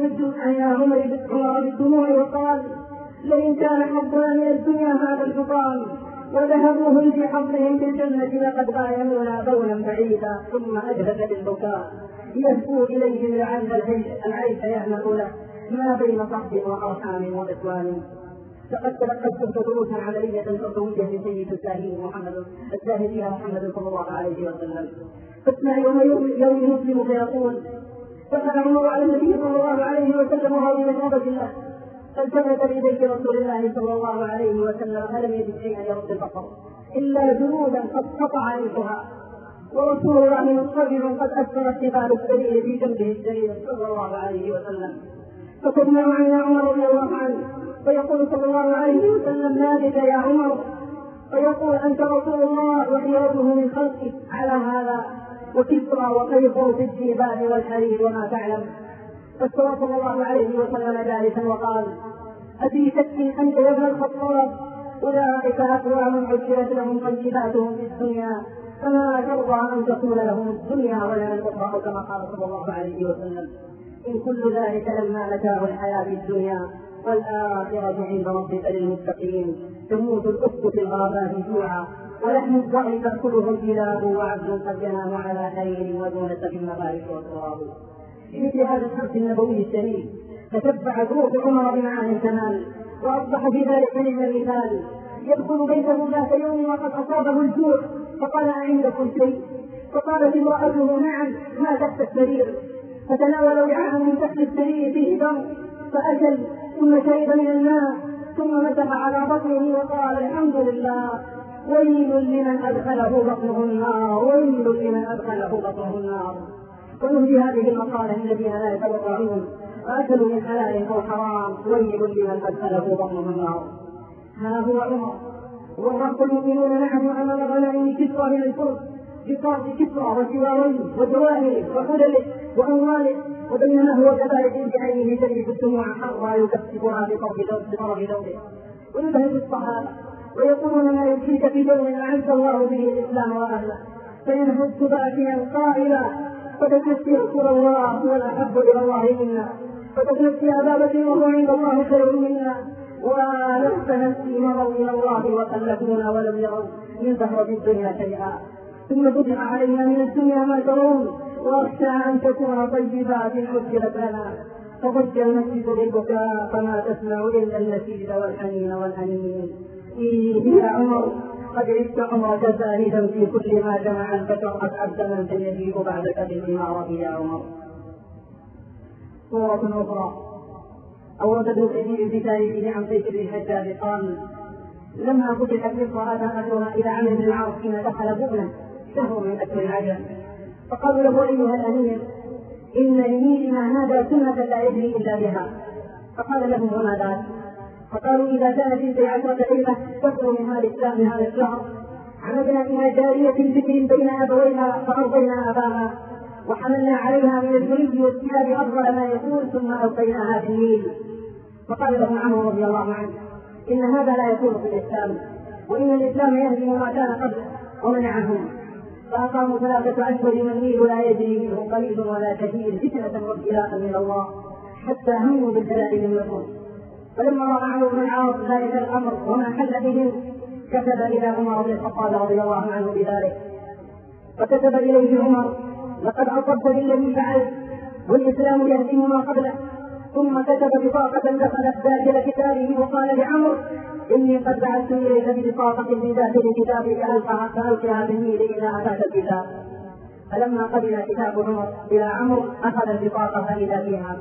[SPEAKER 1] بالدموع وقال: لئن كان حظنا من الدنيا هذا الحطام وذهبوهم في حظهم في الجنة لقد بايعونا بولا بعيدا. ثم أجهد بالبكاء يهفو إليهم لعل العيش يهنأ له ما بين صحب وأرحام وإخوان. لقد تلقت دروسا عملية تربوية من سيد الزاهدين محمد صلى الله عليه وسلم. فاسمع يوم مسلم فيقول: دخل عمر على النبي صلى الله عليه وسلم وهو من عبد الله، فالتفت إليك رسول الله صلى الله عليه وسلم فلم يجد شيئا يرد البصر إلا جنودا قد قطع ريحها، ورسول الله مضطجع قد أثرت ثقال السرير في جنبه السرير صلى الله عليه وسلم. فقدنا معنا عمر رضي الله عنه فيقول صلى الله عليه وسلم: ما بك يا عمر؟ فيقول: أنت رسول الله وخيرته من خلقه على هذا، وكسرى وقيصر في الجبال والحرير وما تعلم. فاستوى صلى الله عليه وسلم جالسا وقال: أفي شك أنت يا ابن الخطاب؟ أولئك أقوام عشرت لهم طيباتهم في الدنيا، فما ترضى أن تكون لهم الدنيا ولنا الأخرى، كما قال صلى الله عليه وسلم. إن كل ذلك لما متاع الحياة الدنيا والآخرة عند ربك للمتقين. تموت الأخت في الغابات جوعا ولحم الضأن تأكله الكلاب وعبد قد ينام على حرير ودونة في المبارك والتراب. بمثل هذا الحرف النبوي الشريف تتبعت روح عمر بمعاني الكمال وأصبح في ذلك من المثال. يدخل بيته ذات يوم وقد أصابه الجوع فقال أعندكم شيء؟ فقالت امرأته نعم ما تحت السرير. فتناول وعاء من تحت السرير فيه دم فأكل ثم شرب من الماء ثم مسح على بطنه وقال الحمد لله ويل لمن أدخله بطنه النار ويل لمن أدخله بطنه النار. ومن هذه المقالة الذين لا يتوقعون وأكلوا من حلال أو حرام ويل لمن أدخله بطنه النار. ها هو عمر والرب المؤمنون معه أمام غنائم كسرى من الفرس بقاضي كسرى وسواريه وجواهره وحلله وأمواله وبينما هو كذلك بعينه تجري الدموع حرا يكسبها بطرف ثوبه ويبهج الصحابة ويقولون ما يبكيك في يوم أعز الله به الإسلام وأهله فينهض باكيا قائلا فتتنسي رسول الله هو الأحب إلى الله منا فتتنسي أبا بكر وهو عند الله خير منا ولست نفسي مروا إلى الله وخلفونا ولم يروا من زهرة الدنيا شيئا ثم فتح علينا من الدنيا ما ترون واخشى أن تكون طيبات حجبت لنا فضج المسجد بالبكاء فما تسمع إلا النشيد والحنين والأنين. إيه يا عمر قد عشت عمرك زاهدا في كل ما جمع البشر أسعد من سيجيب بعدك بالإمارة يا عمر. صورة أخرى أورد ابن كثير في تاريخه عن سيف بن الحجاج قال لما فتحت مصر أتاها إلى عمرو بن العاص حين دخل بؤنة شهر من أكل العجل فقالوا له أيها الأمير إن لميلنا هذا سنة لا يجري إلا بها. فقال لهم وما ذاك؟ فقالوا إذا كانت 12 ليلة تخرج من هذا الشهر عمدنا إلى جارية ذكر بين أبويها فأرضينا أباها وحملنا عليها من الجلد والثياب أفضل ما يكون ثم ألقيناها في النيل. فقال لهم عمرو رضي الله عنه إن هذا لا يكون في الإسلام وإن الإسلام يهدم ما كان قبله ومنعهم. فأقاموا 3 أشهر والنيل لا يجري منه قليل ولا كثير فتنة وابتلاء من الله حتى هموا بالبلاء من مصر. فلما رأى عمرو بن العاص ذلك الأمر وما حل بهم كتب إلى عمر بن الخطاب رضي الله عنه بذلك. فكتب إليه عمر لقد أصبت بالذي فعلت والإسلام يهدم ما قبله. ثم كتب بطاقة دخلت داخل كتابه وقال لعمرو إني قد بعثت إليك ببطاقة من داخل كتابك فألقها بالنيل إلى أتاك الكتاب. فلما قبل كتاب عمر إلى عمرو أخذ البطاقة فإذا فيها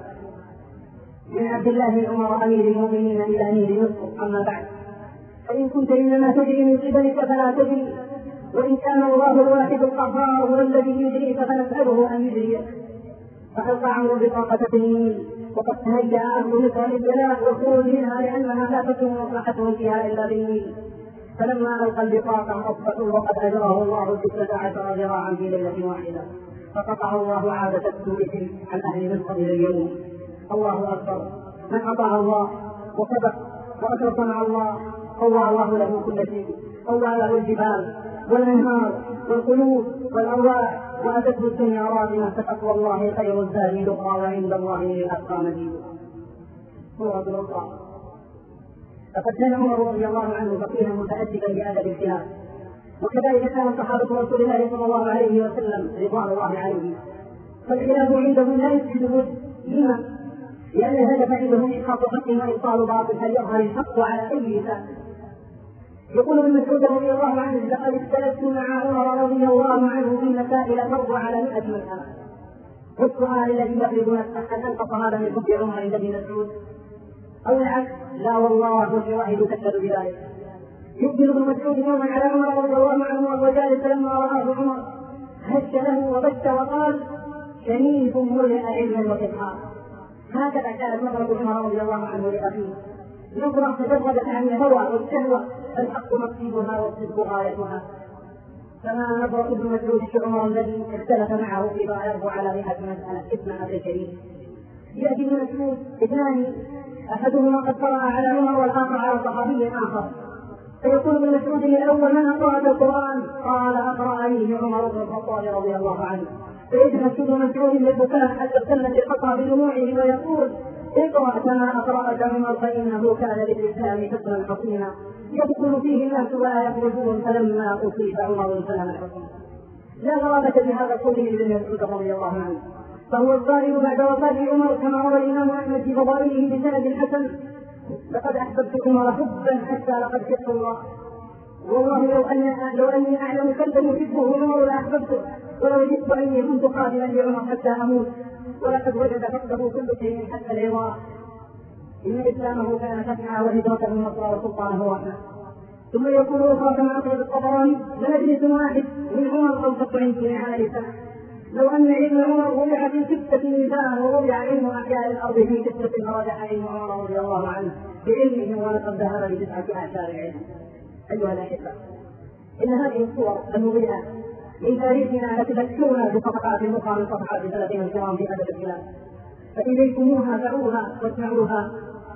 [SPEAKER 1] من عبد الله بن عمر أمير المؤمنين إلى أمير مصر. أما بعد فإن كنت إنما تجري من قبلك فلا تجري وإن كان الله الواحد القهار هو الذي يجريك فنسأله أن يجريك. فألقى عمرو بطاقة في النيل وقد تهيأ أهل مصر للبلاء والخروج منها لأنها لا تكون مصلحتهم فيها إلا بالنيل. فلما ألقى البطاقة أصبحوا وقد أجراه الله 16 ذراعا في ليلة واحدة فقطع الله عادة السوء عن أهل مصر إلى اليوم. الله أكبر من أطاع الله وصدق وأشرك مع الله طوى الله له كل شيء. طوى له الجبال والأنهار والقلوب والأرواح وأتته الدنيا راضية فتقوى الله خير الزاد يبقى وعند الله للأتقى مزيد. سورة الأخرى لقد كان عمر رضي الله عنه فقيها متأدبا بأدب الخلاف وكذلك كان صحابة رسول الله صلى الله عليه وسلم رضوان الله عليه. فالخلاف عندهم لا يفسد الود لما؟ لأن الهدف عندهم إسقاط حق وإبطال باطل فليظهر الحق على أي لسان. يقول ابن مسعود رضي الله عنه لقد اختلفت مع عمر رضي الله عنه في مسائل فرض على 100 مسألة. والسؤال الذي يغلب نفسه أن أنقص هذا من حب عمر عند ابن مسعود أو العكس؟ لا والله والشواهد تشهد بذلك. يقبل ابن مسعود يوما على عمر رضي الله عنه وهو جالس فلما رآه عمر هش له وبت وقال شريف ملئ علما وفقها. هكذا كانت نظرة عمر رضي الله عنه لأخيه نظرة تجردت عن الهوى والشهوة الحق مقصودها والصدق غايتها. كما نظرة ابن مسعود عمر الذي اختلف معه فيما يربو على 100 مسألة اسمها في الكريم. يأتي ابن مسعود اثنان أحدهما قد قرأ على عمر والآخر على صحابي آخر فيقول ابن مسعود الأول من أقرأ القرآن؟ قال أقرأنيه عمر بن الخطاب رضي الله عنه. فيجلس ابن مسعود للبكاء حتى ابتلت القطع بدموعه ويقول: اقرأ كما أقرأك عمر فإنه كان للإسلام فكرا حصينا يدخل فيه الناس ولا يخرجون، فلما أصيب عمر سلم الحكم. لا غرابة بهذا القول لابن مسعود رضي الله عنه، فهو القائل بعد وفاة عمر كما روى الإمام أحمد في فضائله بسند حسن: لقد أحببت عمر حبا حتى لقد حبت الله، والله لو أني أعلم كلبا يحبه عمر لأحببته، ولو وجدت أني كنت قادما لعمر حتى أموت، ولقد وجد فقده كل شيء حتى العظام. إن إسلامه كان فتحا وهجرته نصرا وسلطانه رحمة. ثم يقول أخرى كما أخرج الطبراني: لمجلس واحد من عمر 25 عليه سنة، لو أن علم عمر وضع في 6 ميزان ووضع علم أحياء الأرض في 6 لرجح علم عمر رضي الله عنه بعلمه، ولقد ذهب ل9 أعشار العلم. أيها الأحبة، إن هذه الصور المضيئة من تاريخنا التي تكسونا بصفحات أخرى من صفحات سلفنا الكرام في أدب الكلام، فإليكموها فعوها واسمعوها.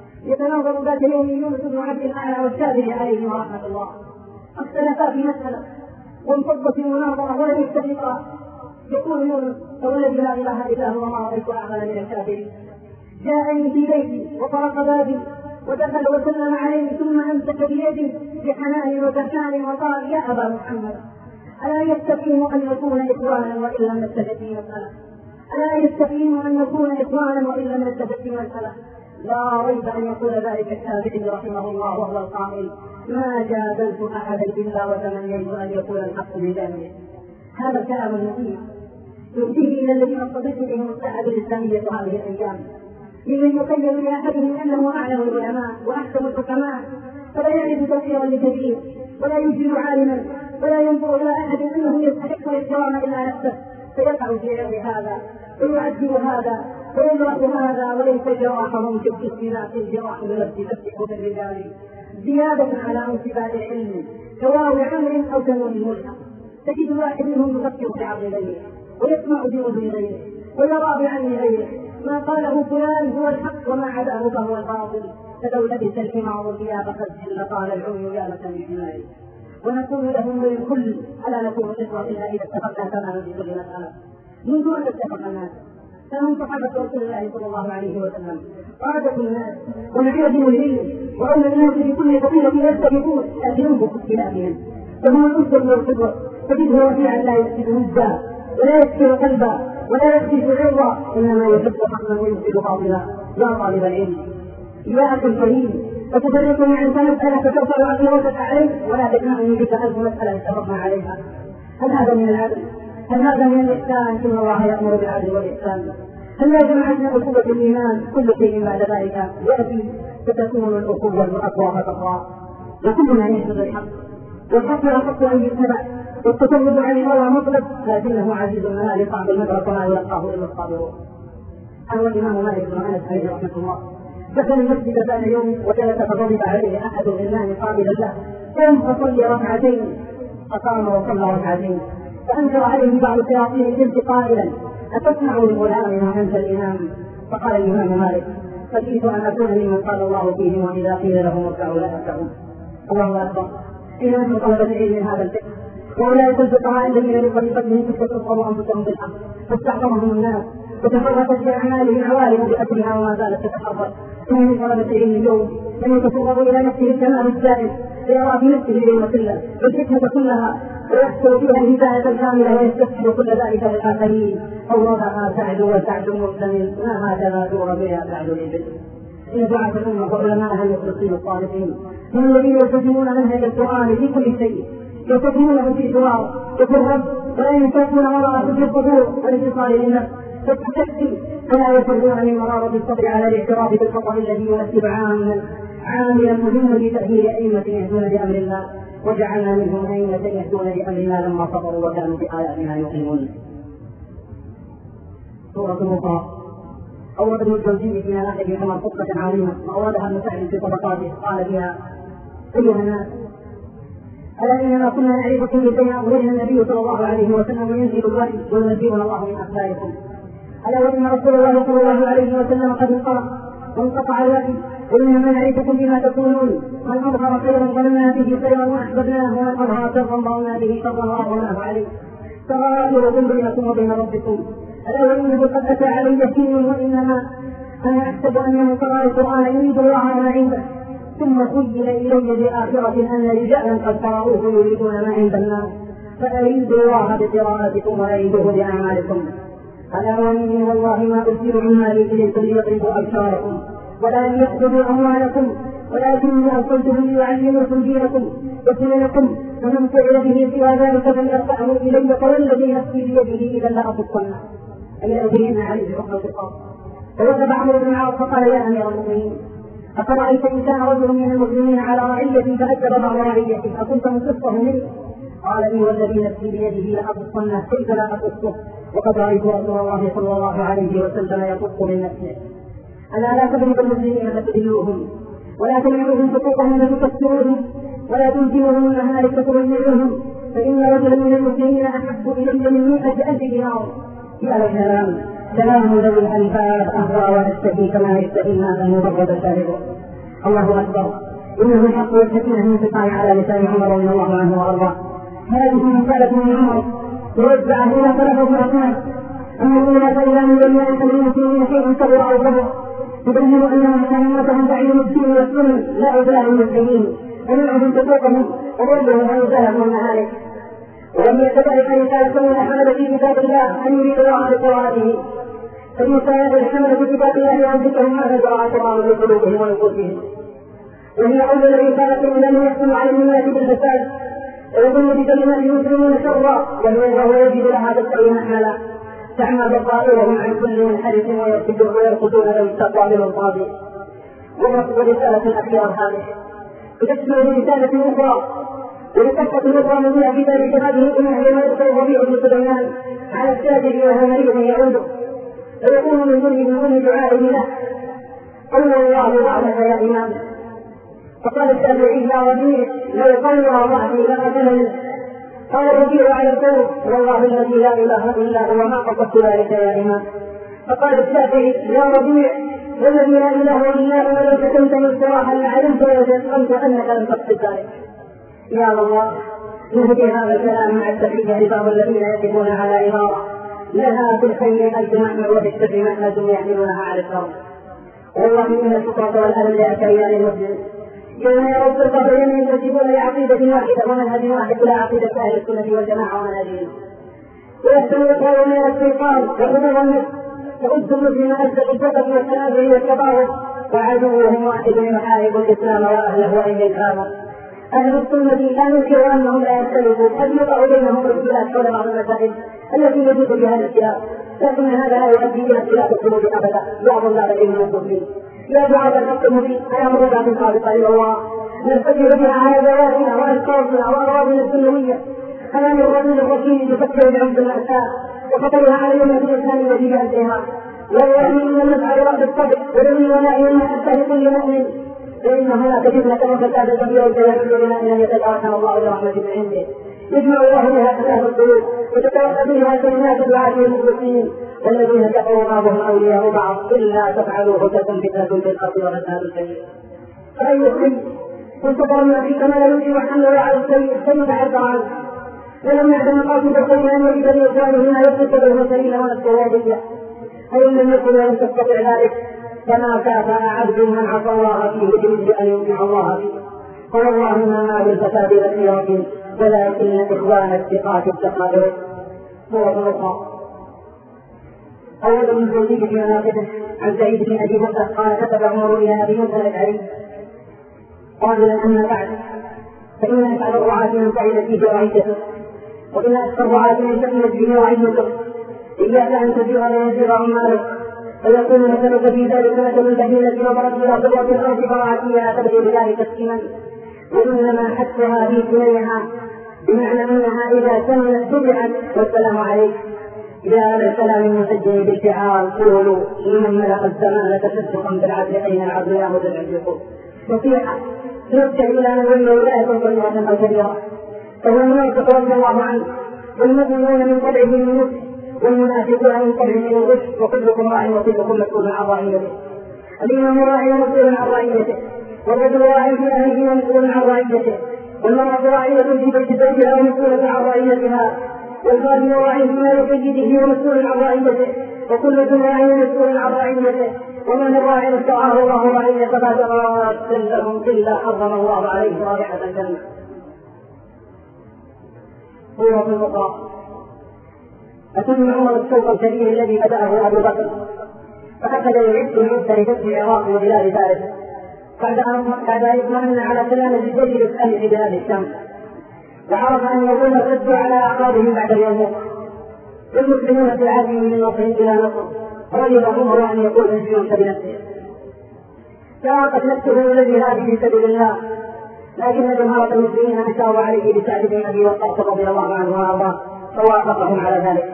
[SPEAKER 1] يتناظر ذات يوم يونس بن عبد الأعلى والشاذلي عليهم ورحمة الله، اختلفا في مسألة وانفضت المناظرة ولم يتفقا. يقول يونس: فوالذي لا إله إلا هو ما رأيت أعمل من الكافرين، جاءني في بيتي وطرق بابي ودخل وسلم عليه ثم أمسك بيدي بحنان وبشان وقال: يا أبا محمد، ألا يستقيم أن نكون إخوانا وإن لم نتفق في مسألة؟ ألا يستقيم أن نكون إخوانا وإن لم نتفق في مسألة؟ لا ريب أن يقول ذلك الشافعي رحمه الله وهو القائل: ما جادلت أحدا إلا وتمنيت أن يكون الحق بجانبه. هذا الكلام المفيد يؤتيه إلى الذين استضيفوا بهم الساحة الإسلامية هذه الأيام، ممن يخيل لأحدهم أنه أعلم العلماء وأحكم الحكماء، فلا يعرف توفيرا لكثير ولا يجيب عالما ولا ينظر إلى أحد أنه يستحق الاحترام إلا نفسه، فيقع في عرض هذا ويعذب هذا ويجرح هذا، وليس جراحهم في الجسم الجراح بنفس تفتح بالرجال زيادة على انتفاع العلم كواو عمر أو كنون الملحق. تجد واحد منهم يفكر في عرض غيره ويسمع بأذن غيره ويرى بعين غيره، ما قاله فلان هو الحق وما عداه فهو الباطل، فلو لبس الحمار ثياب خز لقال العمي يا مكان الحمار. ونقول لهم وللكل: ألا نكون إخوة إلا إذا اتفقنا تماما في كل مسألة؟ منذ أن اتفق الناس فهم صحابة رسول الله صلى الله عليه وسلم، قادة الناس ونعيهم العلم، وأولى الناس بكل فضيلة يستبقون لكنهم باختلافهم، فهم الأسر والقدوة، تجده وفيعا لا يفسد وجدا ولا يكسر قلبا ولا يخدش عرضا، إنما يحب حقا ويفسد باطلا. يا طالب العلم، يا أخي الكريم، فتفرقني عن مسألة فتغفر عني وتك عليه، ولا تجمعني بك 1000 مسألة اتفقنا عليها. هل هذا من العدل؟ هل هذا من الإحسان؟ إن الله يأمر بالعدل والإحسان. هل لا جمعتنا أخوة الإيمان؟ كل شيء بعد ذلك يأتي، فتكون الأخوة الأقوى فتقوى، وكلنا يشهد الحق، والحق يحق أن يتبع، والتصرف عن الهوى مطلب، لكنه عزيز المال صعب المدرك ما يلقاه إلا الصابرون. أنا الإمام مالك بن أنس عليه رحمة الله دخل المسجد ذات يوم وجلس فغضب عليه أحد الغلمان قابلا له: قم فصلي ركعتين. فقام وصلى ركعتين، فأنكر عليه بعض الشياطين الجنس قائلا: أتسمع للغلام ما أنت الإمام؟ فقال الإمام مالك: خشيت أن أكون ممن قال الله فيهم وإذا قيل لهم اركعوا لا يركعون. الله أكبر. إن نحن طلبة العلم هذا الفقه، وأولئك الفقهاء الذين بطريقتهم تستقر أنفسهم بالحق فاستعظمهم الناس وتفرقت في أعمالهم عوالم بأسرها وما زالت تتحرك. إن من طلبة العلم اليوم من يتصور إلى نفسه الكمال الزائد، فيرى في نفسه العلم كله والحكمة كلها، ويحصل فيها الهداية الكاملة ويستسهل كل ذلك للآخرين. الله سعد وسعد مسلم، ما هكذا دور بها سعد الإبل. إن دعاة الأمة وعلماءها المخلصين الصالحين هم الذين يلتزمون منهج القرآن في كل شيء، يلتزمونه في الحوار وفي الرد، ولا ينساكون وراء في الظهور والاتصال للنفس فالتكفي، ولا يفرون من مرارة الصبر على الاعتراف بالخطأ الذي يناسب عاملا مهما في تأهيل أئمة يهدون بأمر الله، وجعلنا منهم أئمة يهدون بأمرنا لما صبروا وكانوا بآياتنا يوقنون. سورة أخرى أورد ابن الجوزي في مناقب عمر خطبة عظيمة وأوردها ابن سعد في طبقاته، قال فيها: أيها الناس، ألا إننا كنا نعرف كل شيء أخبرنا النبي صلى الله عليه وسلم وينزل الوحي وينزلنا الله من أخباركم. ألا وإن رسول الله صلى الله عليه وسلم قد انقطع وانقطع الوحي، وإنما نعرفكم بما تقولون. من أظهر خيرا ظننا به خيرا وأحببناه، ومن أظهر شرا ظننا به شرا وأغناه عليه. سرائركم بينكم وبين ربكم. ألا وإنه قد أتى علي يقين وإنما أنا أحسب أنه قرأ القرآن يريد الله ما عنده، ثم خيل إلي بآخرة أن رجالا قد قرأوه يريدون ما عند الناس، فأريد الله بقراءتكم وأريده بأعمالكم. ألا وإني والله ما أرسل عمالي إليكم ليضربوا أبصاركم ولا يأخذوا أموالكم، ولكني أرسلته ليعلمكم دينكم وسننكم، فمن فعل به سوى ذلك فليرفعه إلي، فوالذي نفسي بيده إذا لأبصن أي أبين عليه حكم الخطاب. فوجب عمرو بن العاص فقال يا أمير المؤمنين أفرأيت إن كان رجل من المسلمين على رعية فأدب بعض رعيته أكنت مصفه منه؟ قال لي والذي نفسي بيده لأبصنه كيف لا أقصه وقد رأيت رسول الله صلى الله عليه وسلم يقص من نفسه. ألا لا تضرب المسلمين فتذلوهم ولا تمنعوهم حقوقهم فتكسروهم ولا تنكروهم المهالك فتضيعوهم، فإن رجلا من المسلمين أحب إلي من 100,000 دينار. يا الكلام كلام ذوي الألباب أهوى وأستحي كما يستحي الناس المبرد شاربه. الله أكبر، إنه الحق والسكينة من تقع على لسان عمر رضي الله عنه وأرضاه. هذه رسالة من عمر توزع إلى ثلاثة أقسام. أما الأولى فإذا من جميع المسلمين شيء كبر أو كبر يبين أنهم كلمتهم تعلم الدين والسنة لا إبلاء المسلمين ومنعهم حقوقهم وردهم عن الجهل والمهالك. ولم يتبعك رسالة من حمل في كتاب الله أن يريد الله بقراءته، فالرسالة الحمل في كتاب الله عن ذكرهم ما جرى الله بقلوبهم ونفوسهم، وهي أول رسالة لم يحكم على الناس بالفساد ويظن بكلمات المسلمين شرا، وهو يجد لها تستوي محملا تعمى بصائرهم عن كل منحرف ويرقدون لو استقى من القاضي. ورسالة أخيرة هذه وتشمل رسالة أخرى ولقصة أخرى من في ذلك هذه الأمة لما يدخل الربيع بن سليمان على الساجد وهو مريض يعود فيكون من كل دعائه له قل الله وعدك يا إمام. فقال التابعي يا ربيع لو قل ضعفي لقتلني. قال الربيع على الكون والله الذي لا إله إلا هو ما قصدت ذلك يا إمام. فقال الشافعي يا ربيع والذي لا إله إلا هو لو كتمتني صراحا لعلمت ويتيقنت أنك لم تقصد ذلك. يا الله نهدي هذا الكلام مع التحية لبعض الذين يقفون على عبارة لها في الخير ألف محمد وفي الشر محمد يحملونها على الشر. والله إن الشكرة والألم لأكريان المسلم يوم يروا الفرقة بينهم ينتسبون لعقيدة واحدة ومنهج واحد لا عقيدة أهل السنة والجماعة ومنهجهم، ويحسن يقول من الشيطان وحضر النفس فقلت المسلم أسد الفقر والتنازل والتباغض وعدوهم واحد يحارب الإسلام وأهله وإن يجهروا. أهل السنة لا ننكر أنهم لا يختلفون قد يقع بينهم اختلاف حول بعض المسائل التي يجوز بها الاختلاف، لكن هذا لا يؤدي إلى اختلاف القلوب أبدا. يا ضلال العلم المسلمين يا دعاة الحق المبين أيام رجعة صادقة إلى الله نستجيب بها على ذواتنا وأشخاصنا وأغراضنا السنوية أمام الرسول الرشيد يفكر بعمد المأساة وخطرها على الأمة الإسلام التي بأسرها. والله إن نفعل رأس الصدق ولم ونائم حتى لكل مؤمن، فإن هناك فتنة وفساد كبيرة يحل لنا أن يتجاوزنا الله برحمة من عنده يجمع الله بها فتاة القلوب وتتوقع بها كلمات الدعاة المخلصين والذين كفروا بعضهم أولياء بعض إلا تفعلوه تكن فتنة في الأرض وفساد كبير. فأي الخير وانتظرنا في كمال يمكن وحمل على السيد عبر عنه ولم يعلم قاصد الخير أن يجد لإخوانه ما يثبت بالمسلمين ونفسه أي لم يكن ولم تستطع ذلك فما كافأ عبد من عصى الله فيه بجد أن يطيع الله فيه. فوالله ما مال الفساد كثيرة ولكن إخوان الثقات التقادر. سورة أخرى أول من توجيه في مناقبه عن سعيد بن أبي بكر قال كتب عمر إلى أبي موسى الأشعري قال أما بعد فإن أسعد الرعاة من سعيد فيه رعيته وإن أكثر الرعاة من سعيد فيه رعيته إياك أن تزيغ ويزيغ عمالك فيكون مثلك في ذلك مثل البهيمة وبرد إلى قوة الأرض فرعاتيها تبدو بذلك تسكينا وإنما حثها في سنيها بمعنى أنها إذا سمنت تبعت والسلام عليك. إذا هذا الكلام المسجل بالشعار قولوا لمن ملك الزمان لتصدقا بالعدل أين العدل يأخذ العدل نصيحة ترجع إلى من ولاية طيبة كبيرة فهو المنافق رضي الله عنه والمؤمنون من طبعه من النصح والمنافقون من طبعه من الغش وكلكم راع وكلكم مسؤول عن رعيته. الإمام راع مسؤول عن رعيته والرجل راع في أهله ومسؤول عن رعيته والمرأة راعية في بيت زوجها ومسؤولة عن رعيتها والخادم راع بما لسيده ومسؤول عن رعيته، وكل ذي راع مسؤول عن رعيته، ومن الراعي استرعاه الله رعية فلا جرات لهم إلا حرم الله عليه رائحة الجنة. سورة البقرة. أتم عمر الشوط الكبير الذي بدأه أبو بكر، فأخذ يعد العدة لفتح العراق وبلاد فارس بعد أن اطمأن على سلامة الجيش الإسلامي في بلاد الشام، وعرف أن يكون الرد على أعقابهم بعد اليرموك والمسلمون في العالم من نصرهم إلى نصر، رغب عمر أن يكون الجيوش بنفسه. شاقت نفسه الذي هذه في سبيل الله، لكن جمهورة المسلمين أشاروا عليه بسعد بن أبي وقاص رضي الله عنه وأرضاه فوافقهم على ذلك.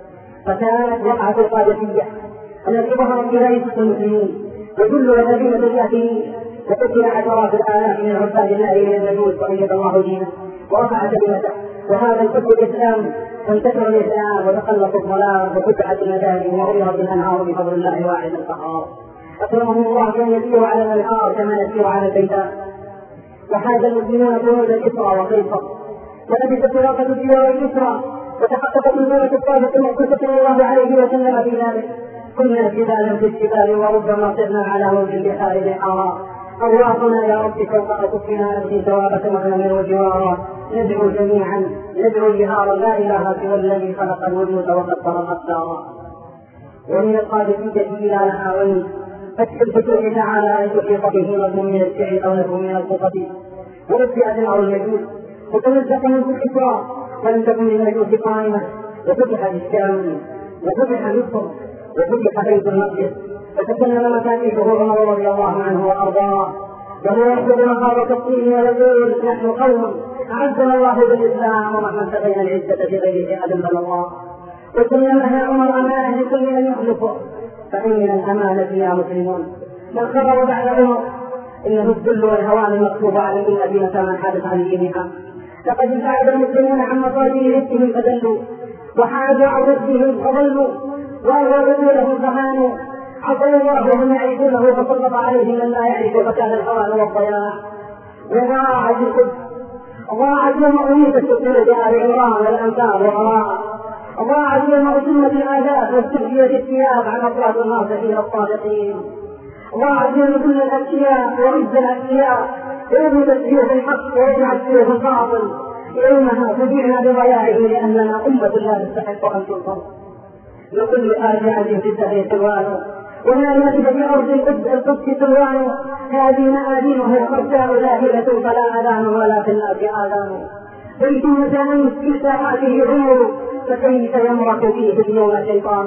[SPEAKER 1] فكانت وقعة القادسية التي ظهرت في رئيسة المسلمين وكل وسبيلة الكافرين، وقتل عشرات الآلاف من عباد الله إلى المجوس وأيد الله دينه ورفع كلمته، وهذا الحب الإسلام وانتشر الإسلام وتخلص الظلام وفتحت المدائن وغيرت الأنهار بفضل الله واحد القهار. أكرمهم الله كان يسير على الأنهار كما يسير على البيداء، وحاز المسلمون جنود الإسرى وقيصر، ولبست سراقة الجوار الإسرى، وتحققت النورة الصادق المقصود صلى الله عليه وسلم في ذلك. كنا جبالا في الجبال وربما صرنا على موج البحار بحارا، أرواحنا يا رب فوق أكفنا نبغي ثوابك مغنما وجوارا، ندعو جميعا ندعو جهارا لا إله سوى الذي خلق الوجود وقدر الأقدار. ومن القادسية إلى نهاوين فتح الفتوح تعالى أن يحيط به نظم من الشعر أو نظم من الخطب، ورفعت نار المجوس وتنزق من كل إسراء ولم تكن للمجوس قائمة، وفتحت الشام وفتح مصر وفتح بيت المقدس، وتكلم مفاتيحه عمر رضي الله عنه وأرضاه، وهو يأخذ مخاض الطين ويقول نحن قوم أعزنا الله بالإسلام وما ابتغينا العزة بغير جهاد بل الله. وسلمها عمر أمانة لكل من يخلفه، فإن من الأمانة يا مسلمون ما الخبر بعد عمر؟ إنه الذل والهوان المكتوب على الذين كما حدث عن دينها. لقد ابتعد المسلمون عن مصادر رزقهم فذلوا، وحاجوا عن رزقهم فضلوا، وأغرقوا لهم فهانوا، عصوا الله وهم يعرفونه فسلط عليهم من لا يعرف فكان الهوان والضياع. وضاعت القدس، ضاعت يوم أميت سلسلة آل عمران والأنفال والغراء، ضاعت يوم أتمت الآداب واستحيت الثياب عن أصوات الناصحين الصادقين، ضاعت يوم كل الأشياء وعز الأشياء، يوم تسبيح الحق ورجعت فيه الباطل، يومها فجعنا بضياعه لأننا أمة لا تستحق أن تنصر. لكل آجعة في الدهر سلوان، وما نجد في أرض القدس سلوان، هذه مآذنه خرجاء لاهلة فلا أذان ولا في الناس آذان، بيت متنمس في ساحاته عمر فكيف يمرق فيه اليوم شيطان.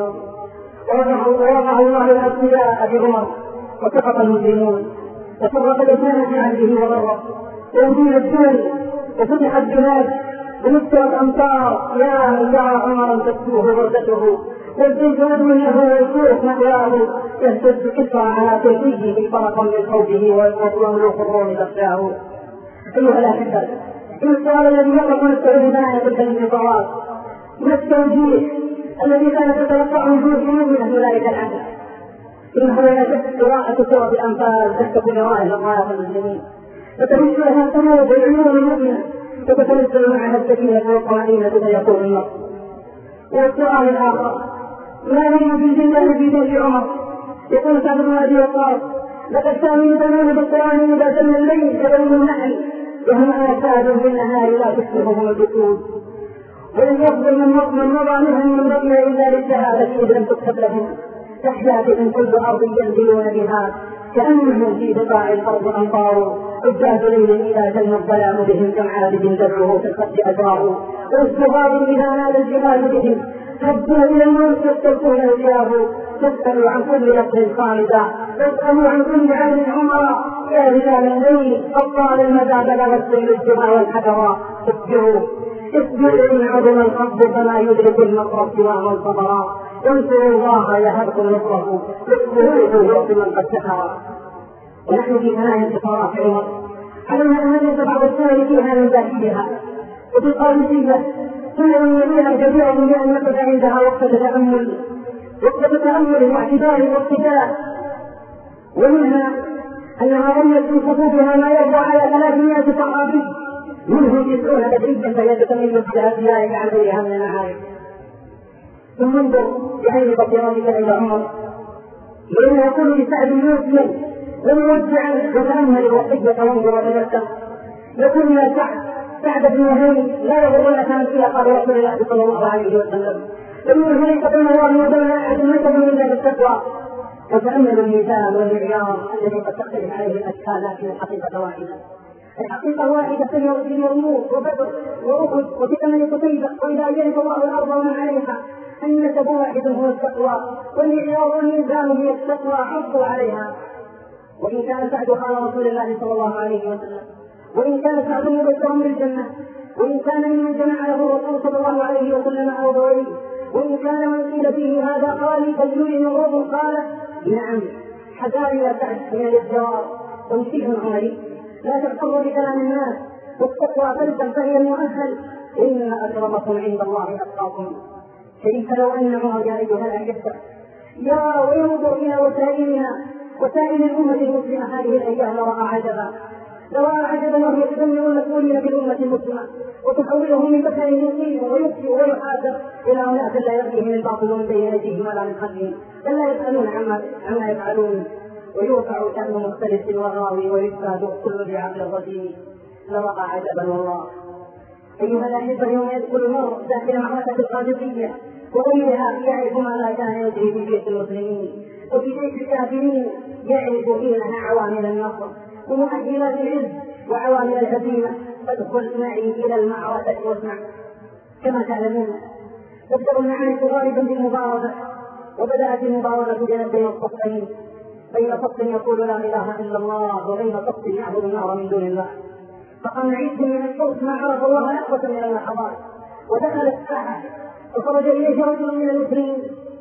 [SPEAKER 1] ورفع الله الأبناء بعمر وسقط المسلمون، وفرق الإسلام في عهده وضره، وأزيل الدول وفتح البلاد ونكسرت أمطار، يا من جعل عمرا تكسوه وردته، والجيش يدمنه ويسوق مأواه، يهتز كسرى على كيفيه فرقا من خوفه وملوك الروم تخشاه. أيها الأحبة، إن السؤال الذي يقف نفسه بناية الانتصارات من التوجيه الذي كانت تتلقاه الجيوش من أولئك العهد، إنه لا شك قراءة سورة الأنفال تكتب لرائع الغاية المسلمين، فتمس لها قلوب العيون المؤمنة، وتتنزل معها السكينة والطمأنينة فيكون النصر. والسؤال الآخر، ما لم يجد الله في جيش عمر؟ يقول سعد بن أبي وقاص: لقد كانوا يدلون بالقرآن إذا جل الليل كبين النحل، وهم آفات في النهار لا تشبههم الذكور، ولم يقبل من مضى منهم من بقي إلا للشهادة إذ لم تكتب لهم، تحيا بهم كل أرض ينزلون بها كأنهم في بقاع الأرض أمطار، حجاج ليل إذا جن الظلام بهم كم عابد دمعه في الخد أجراه، واستغاث إذا نال الجبال بهم ردوا إلى الموت يستلقون الجاه، تسألوا عن كل لفظ خالدة، تسألوا عن كل عين عمرا، يا رجال الليل أبطال المدى بلغت سيل الجبال والحجرا، اصبروا إن عظم الخط فما يدرك المقر سوى من صبرا، انصروا الله يهبكم نصره، اصبروه يعطي من قد سحرا. ونحن في ثنايا انتصارات عمر، علينا أن نجد بعض السور فيها من ذاتها، وفي القادسية كل من يبيع كثيرا بأن نقف عندها وقت تأمل واعتبار واقتداء، ومنها أنها رميت في صفوفها ما يرضى على 300 صحابي منهم 90 بدريا فيتميز بهؤلاء عن غيرها من المعارف. ثم انظر بعين بصيرتك الى عمر لأنه يقول لسعد موسيا وموجعا وتأمل الوصية وانظر وتذكر، يقول يا سعد بن وهيب لا يغرنك من فيها قال رسول الله صلى الله عليه وسلم إنه ليس بين الله وبين أحد ليس من ذلك التقوى. وتأمل الميزان والمعيار الذي قد تختلف عليه الأشكال لكن الحقيقة واحدة. الحقيقة واحدة في اليرموك وبدر وأحد وفي ثمن قتيبة وإذا يرث الله الأرض ومن عليها النسب واحد هو التقوى والمعيار والميزان هي التقوى حطوا عليها. وإن كان سعد قال رسول الله صلى الله عليه وسلم، وإن كان سعد مبشرا بالجنة، وإن كان ممن جمع له الرسول صلى الله عليه وسلم أبويه، وإن كان من قيل فيه هذا قال فليل مرض قال نعم حذاري يا سعد من الجوار ومشيه عمري لا تغتر بكلام الناس والتقوى فلسا فهي المؤهل إن أكرمكم عند الله أتقاكم. كيف لو أن عمر يا أيها الأحبة يا وينظر إلى وسائل الأمة المسلمة هذه الأيام لرأى عجبا وهي تدمر المسؤولين في الأمة المسلمة وتحولهم من بشر يصيب ويخطئ ويحاسب إلى أناس لا يأتيهم الباطل من بين أيديهم ولا من خلفهم بل لا يسألون عما يفعلون ويرفع شأن مختلف وراوي ويفسد كل ذي عقل رجيم لرأى عجبا والله. أيها الأحبة يوم يدخل المرء داخل معركة القادسية وغيرها يعرف ما لا كان يجري في جيش المسلمين وفي جيش الكافرين يعرف فيها عوامل النصر ومؤهلات العز وعوامل الهزيمة. فادخل معي إلى المعركة واسمع. كما تعلمون تبدأ المعارك غالبا بالمبارزة، وبدأت المبارزة بين الصفين، بين صف يقول لا إله إلا الله وبين صف يعبد النار من دون الله. فقام عيد من الصوت ما عرف الله لحظة من اللحظات ودخل الساحة وخرج إليه رجل من المسلمين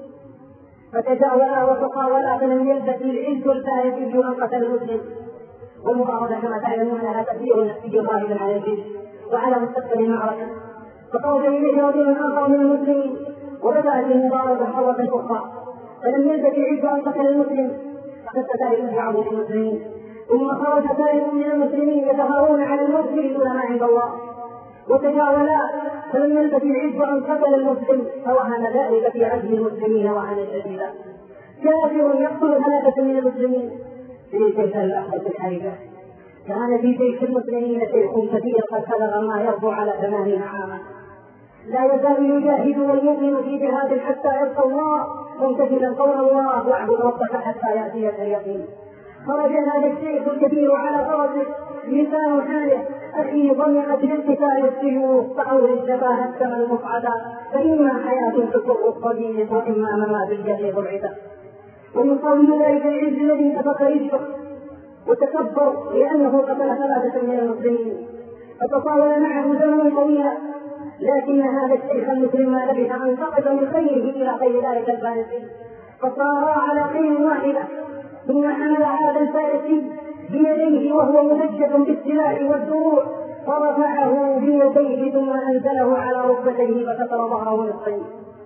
[SPEAKER 1] فتجاولا وتقاولا فلم يلبث العز الفارسي من قتل المسلم. والمبارزة كما تعلمون لها تأثير نفسي غالبا على الجيش وعلى مستقبل المعركة. فخرج إليه رجل آخر من المسلمين وبدأت المبارزة مرة أخرى فلم يلبث العز أن قتل المسلم فقد ذلك بعض المسلمين. ثم خرج ثالث من المسلمين يتهاون على الموت دون ما عند الله وتجاولا فلم يلبث العز أن قتل المسلم فوهن ذلك في عزم المسلمين وهنا شديدا. كافر يقتل 3 من المسلمين في تلك اللحظة الحرجة. كان في جيش المسلمين شيخ كثير قد بلغ ما يربو على 80 عاما لا يزال يجاهد ويؤمن في جهاد حتى يلقى الله ممتثلا قول الله واعبد ربك حتى يأتيك اليقين. خرج هذا الشيخ الكبير على فرسه لسان حاله أخي ضمعت بالقتال السيوف فأول الجباه السما المصعدا فإما حياة تسر الصديق وإما ممات الجهيد العدا. ويقال ذلك العز الذي أفق رزقه وتكبر لأنه قتل 3 من المسلمين فتصاول معه زمنا طويلا. لكن هذا الشيخ المسلم ما لبث أن سقط من خيره إلى خير ذلك الفارسي فصار على خير واحدة. ثم حمل هذا الفارسي بيديه وهو ممجد بالسلاح والدروع فرفعه بيديه ثم أنزله على ركبتيه فكسر ظهره نصفين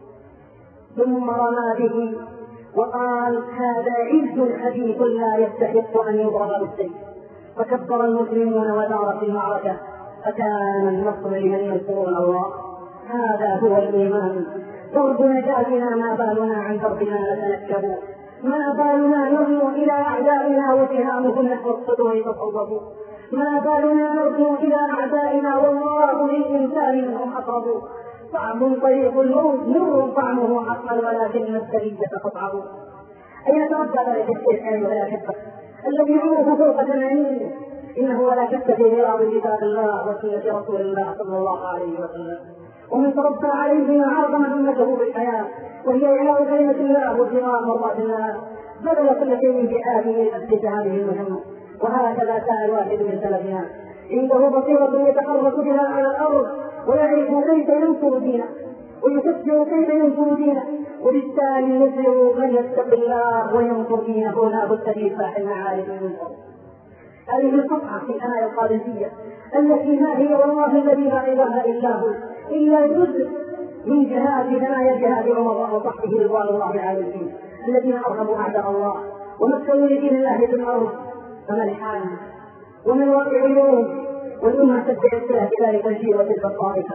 [SPEAKER 1] ثم رمى به وقال هذا عز خبيث لا يستحق أن يضرب بالسيف. فكبر المسلمون ودارت المعركة فكان النصر لمن ينصرون الله. هذا هو الإيمان. ضرب نجاتنا ما بالنا عن ضربنا نتنكب ما بالنا نرنو إلى أعدائنا وسهامهم نحو الصدور تصوبوا ما بالنا نرنو إلى أعدائنا والله للإنسان منهم أقرب. طعم طريق الموت نور طعمه حقا ولكن السرية تقطعه. أين تربى ذلك الشيخ أيها الأحبة الذي عمره فوق 80 إنه ولا شك في غراب كتاب الله وسنة رسول الله صلى الله عليه وسلم ومن تربى عليه ما عرض مهمته بالحياة وهي إعلاء كلمة الله وابتغاء مرضات الله بذل كل شيء بآله لتحقيق هذه المهمة. وهكذا كان الواحد من سلفنا عنده بصيرة يتحرك بها على الأرض ويعرف كيف ينصر دينه ويفكر كيف ينصر دينه وبالتالي يصبر من يتق الله وينصر دينه لا بد في فاح المعارف المنصر. هذه القطعة في الآية القادسية التي ما هي والله الذي لا إله إلا هو إلا جزء من جهاد ثنايا جهاد عمر وصحبه رضوان الله عليهم الذين أرهبوا أعداء الله ومكنوا لدين الله في الأرض. فما الحال وما الواقع اليوم والأمة تدعي بذلك الشيء وتلك الطائفة.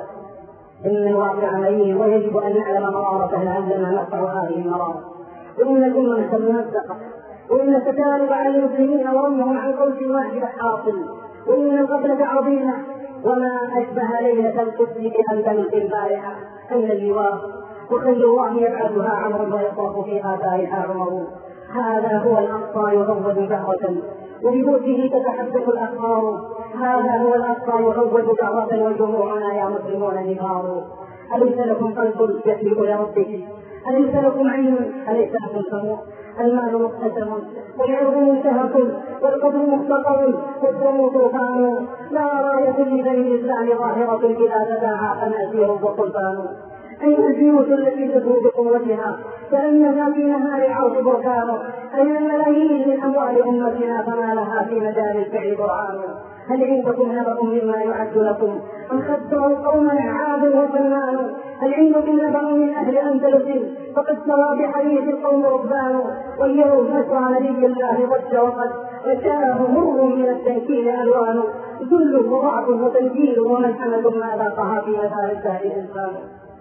[SPEAKER 1] إن الواقع مليء ويجب أن نعلم مرارته لعلنا نقطع هذه المرارة. وإن الأمة ممزقة، وإن التكالب على المسلمين ورمهم عن قوس واحد حاصل، وإن الغفلة عظيمة، وما أشبه ليلة القدس بأندلس البارحة أين اللواء وخير الله يبعثها عمرو ويطاف في آثارها عمر. هذا هو الأقصى يغوّد جهرة وببوته تتحدث الأخبار. هذا هو الأقصى يغوّد جهرة وجموعنا يا مسلمون نهار. أليس لكم قلب يسلك لربه؟ أليس لكم عين؟ أليس لكم سمع؟ المال مقتسم والعرض منتهك والقدر مختطر والدم طوفان. لا راية لبني الإسلام ظاهرة إذا تداعى فنأسير وقلبان. أين البيوت التي تدعو بقوتها كأنها في نهار عرض بركان؟ أين الملايين من أموال أمتنا فما لها في مجال الفعل برهان؟ هل عندكم نبأ مما يعد لكم أم خدروا قوما عاد وفنان؟ هل عندكم نبأ من أهل أندلس فقد سرى بحديث القوم ربان؟ واليوم نسى نبي الله ضج وقد وجاءه مر من التنكيل ألوان. ذل وضعف وتنكيل وملحمة ما ذاقها في مثال الدهر إنسان.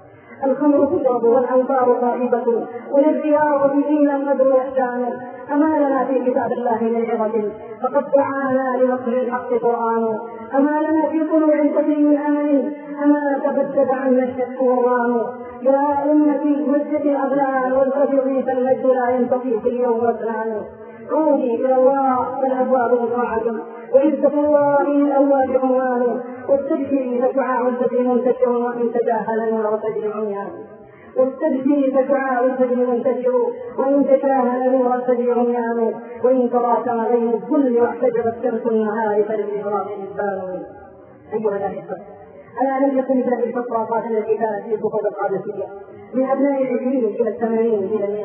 [SPEAKER 1] الخمر تشرب والأنفار طائبة وللرياض فينا القدر يحتان. أما لنا في كتاب الله من عظة فقد دعانا لنصر الحق قرآن. أما لنا في طلوع تجري من أمل أما تبدد عنا الشك والران. يا أمتي مجد الأغلال والفجر فالمجد لا ينتقي في اليوم واثنان. عودي إلى الله فالأبواب مصاعد وعزة الله للأواب عنوان. واستبشري فشعاع الفجر منتشر وإن تجاهل نور الفجر عميان. واستبشري فشعاع الفجر منتشر وإن تجاهل نور الفجر عميان. وإن تراكم غيم الظل واحتجبت شمس النهار فللإغراق إذبان. أيها الأحبة، ألا لم يكن هذه الفترة قاتل التي كانت في صفوف القادسية من أبناء 20 إلى 80 إلى 100؟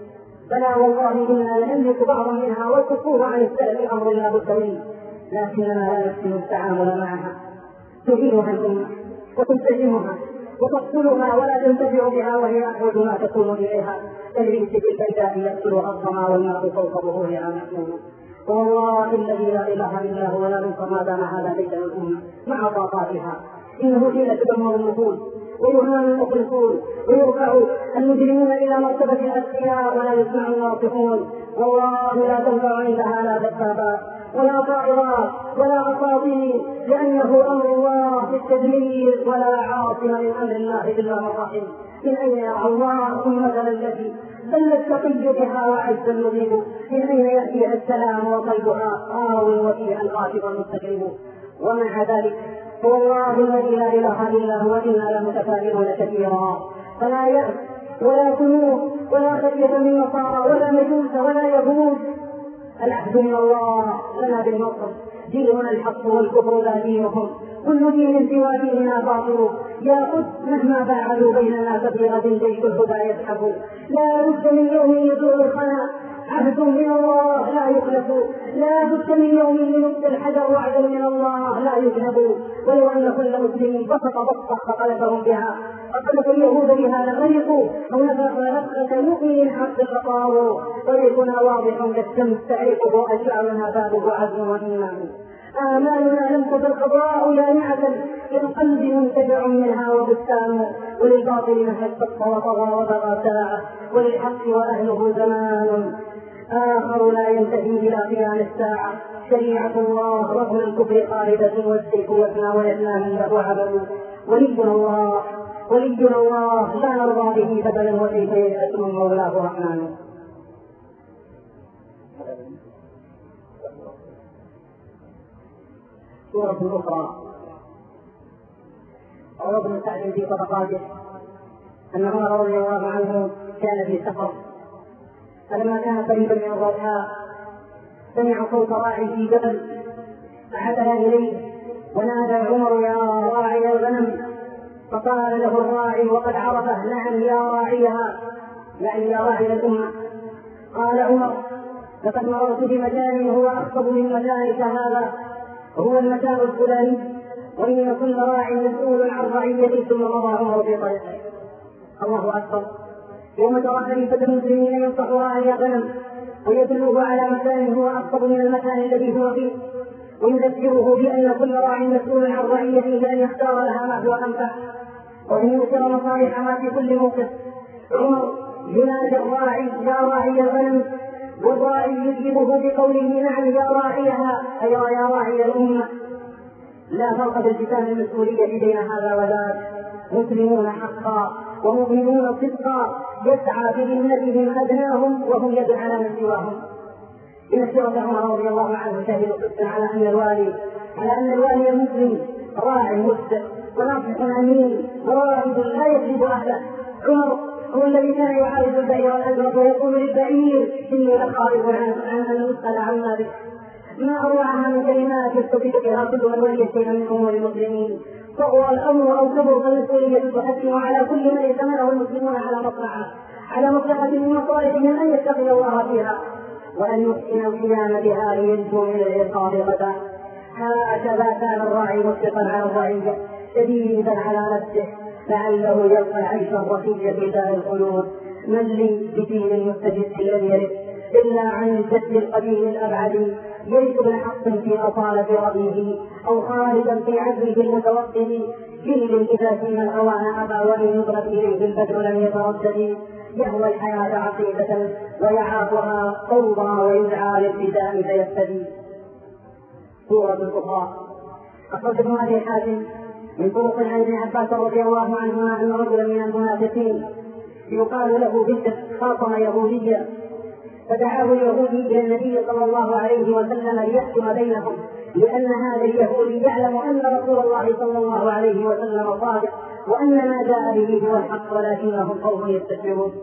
[SPEAKER 1] بلى والله إنا نملك بعضا منها والكفور عن السلف أمر لا بد منه، لكننا لا نحسن التعامل معها. تهينها الأمة وتنتهمها وتقتلها ولا تنتفع بها وهي أحوج ما تكون إليها. تجري في البيداء يقتلها الظما والماء فوق ظهورها محمول. والله الذي لا إله إلا هو لا ننصر ما دام هذا بيت الأمة مع طاقاتها. إنه حين تدمر النفوس ويهان المخلصون ويرفع المجرمون إلى مرتبة الأذكياء ولا يسمع الناصحون. والله لا تنفع عندها لا دبابات ولا طائرات ولا أساطير، لأنه أمر الله في التدمير ولا عاصم من أمر الله إلا من رحم. من أين يرى الله مثلا التي بل التقي بها وعز المذيب؟ من أين يأتيها السلام وقلبها آو وفيها الغافظ المستجيب؟ ومع ذلك هو الله الذي لا إله إلا هو إنا لمتفائلون كثيرا. فلا يأس ولا كنوز ولا خشية من نصارى ولا مجوس ولا يهود. العهد من الله لنا بالنصر. ديننا الحق والكفر لا دينهم، كل دين سوى ديننا باطل. يأخذ مهما باعدوا بيننا فبغة جيش الهدى يسحب. لا بد من يوم يزول الخنا عهد من الله لا يخلف. لا بد من يوم ينبت الحجر وعد من الله لا يذهب. ولو أن كل مسلم بسط بسطة فقلبهم بها فقلب اليهود بها لغرقوا أو نفخ نفخة مؤمن حق فطاروا. طريقنا واضح كالشمس تعرفه أشعارنا بابه عزم وإيمان. آمالنا لم تزل قضاء جامعة للقلب منتجع منها وبستان. وللباطل نهجت وطغى وبغى ساعة وللحق وأهله زمان آخر لا ينتهي إلى قيام الساعة. شريعة الله رغم الكفر خالدة والسيف يفنى ويفنى من له عبد. ولينا الله لا نرضى به بدلا وكيف ييأس من مولاه رحمن. سورة أخرى روى ابن سعد في طبقاته أن عمر رضي الله عنه كان في سفر، فلما كان قريبا من الربحاء سمع صوت راع في جبل فعدل إليه ونادى عمر يا راعي الغنم. فقال له الراعي وقد عرفه نعم يا راعيها، يعني يا راعي الأمة. قال عمر لقد مررت بمكان هو أخطب من مكانك هذا، هو المكان الفلاني، وإن كل راع مسؤول عن رعيته. ثم مضى عمر في طريقه. الله أكبر. يوم ترى خليفة المسلمين ينصح راعي غنم ويدله على مكان هو أخطب من المكان الذي هو فيه، ويذكره بأن كل راع مسؤول عن رعيته أن يختار لها ما هو أنفع وأن يؤثر مصالح ما في كل موقف. عمر ينادى الراعي يا راعي الغنم، والراعي يجيبه بقوله نعم يا راعيها، أي يا راعي الأمة. لا فرق بالتزام المسؤولية بين هذا وذاك. مسلمون حقا ومؤمنون صدقا يسعى بذمتهم أدناهم وهم يد على من سواهم. إن سيرة عمر رضي الله عنه شاهد قصة على أن الوالي المسلم راع مصدق وناصح أمين ورائد لا يكذب أهله. عمر هو الذي كان يعالج البعير والأزرق ويقول للبعير إني لخائف عن أن نسأل عما بك. ما أروعها من كلمات يستفيد بها كل من ولي شيئا من أمور المسلمين. صغر الأمر أو كبر فالمسؤولية تحتم على كل من يتمنى المسلمون على مصلحة من مصالحهم أن يتقي الله فيها وأن يحسن القيام بها لينجو من العقاب غدا. هكذا كان الراعي مشفقا على الرعية شديدا على نفسه لعله يلقى العيش الرقي في دار الخلود. من لي بدين المستجد الذي يرث إلا عن الجد القديم الأبعد، يرث بحق في أصالة رأيه أو خالدا في عزمه المتوقد. جيل إذا فيما الأوان أبى وإن يضرب إليه البدر لم يتردد. يهوى الحياة عقيدة ويعافها فوضى ويدعى للفداء فيفتدي. سورة الأخرى أخرج ابن أبي حاتم من طرق عن ابن عباس رضي الله عنهما أن رجلا من المنافقين يقال له بشر خاصم يهوديا، فدعاه اليهودي إلى النبي صلى الله عليه وسلم ليحكم بينهم، لأن هذا اليهودي يعلم أن رسول الله صلى الله عليه وسلم صادق وأن ما جاء به هو الحق ولكنهم قوم يستكبرون.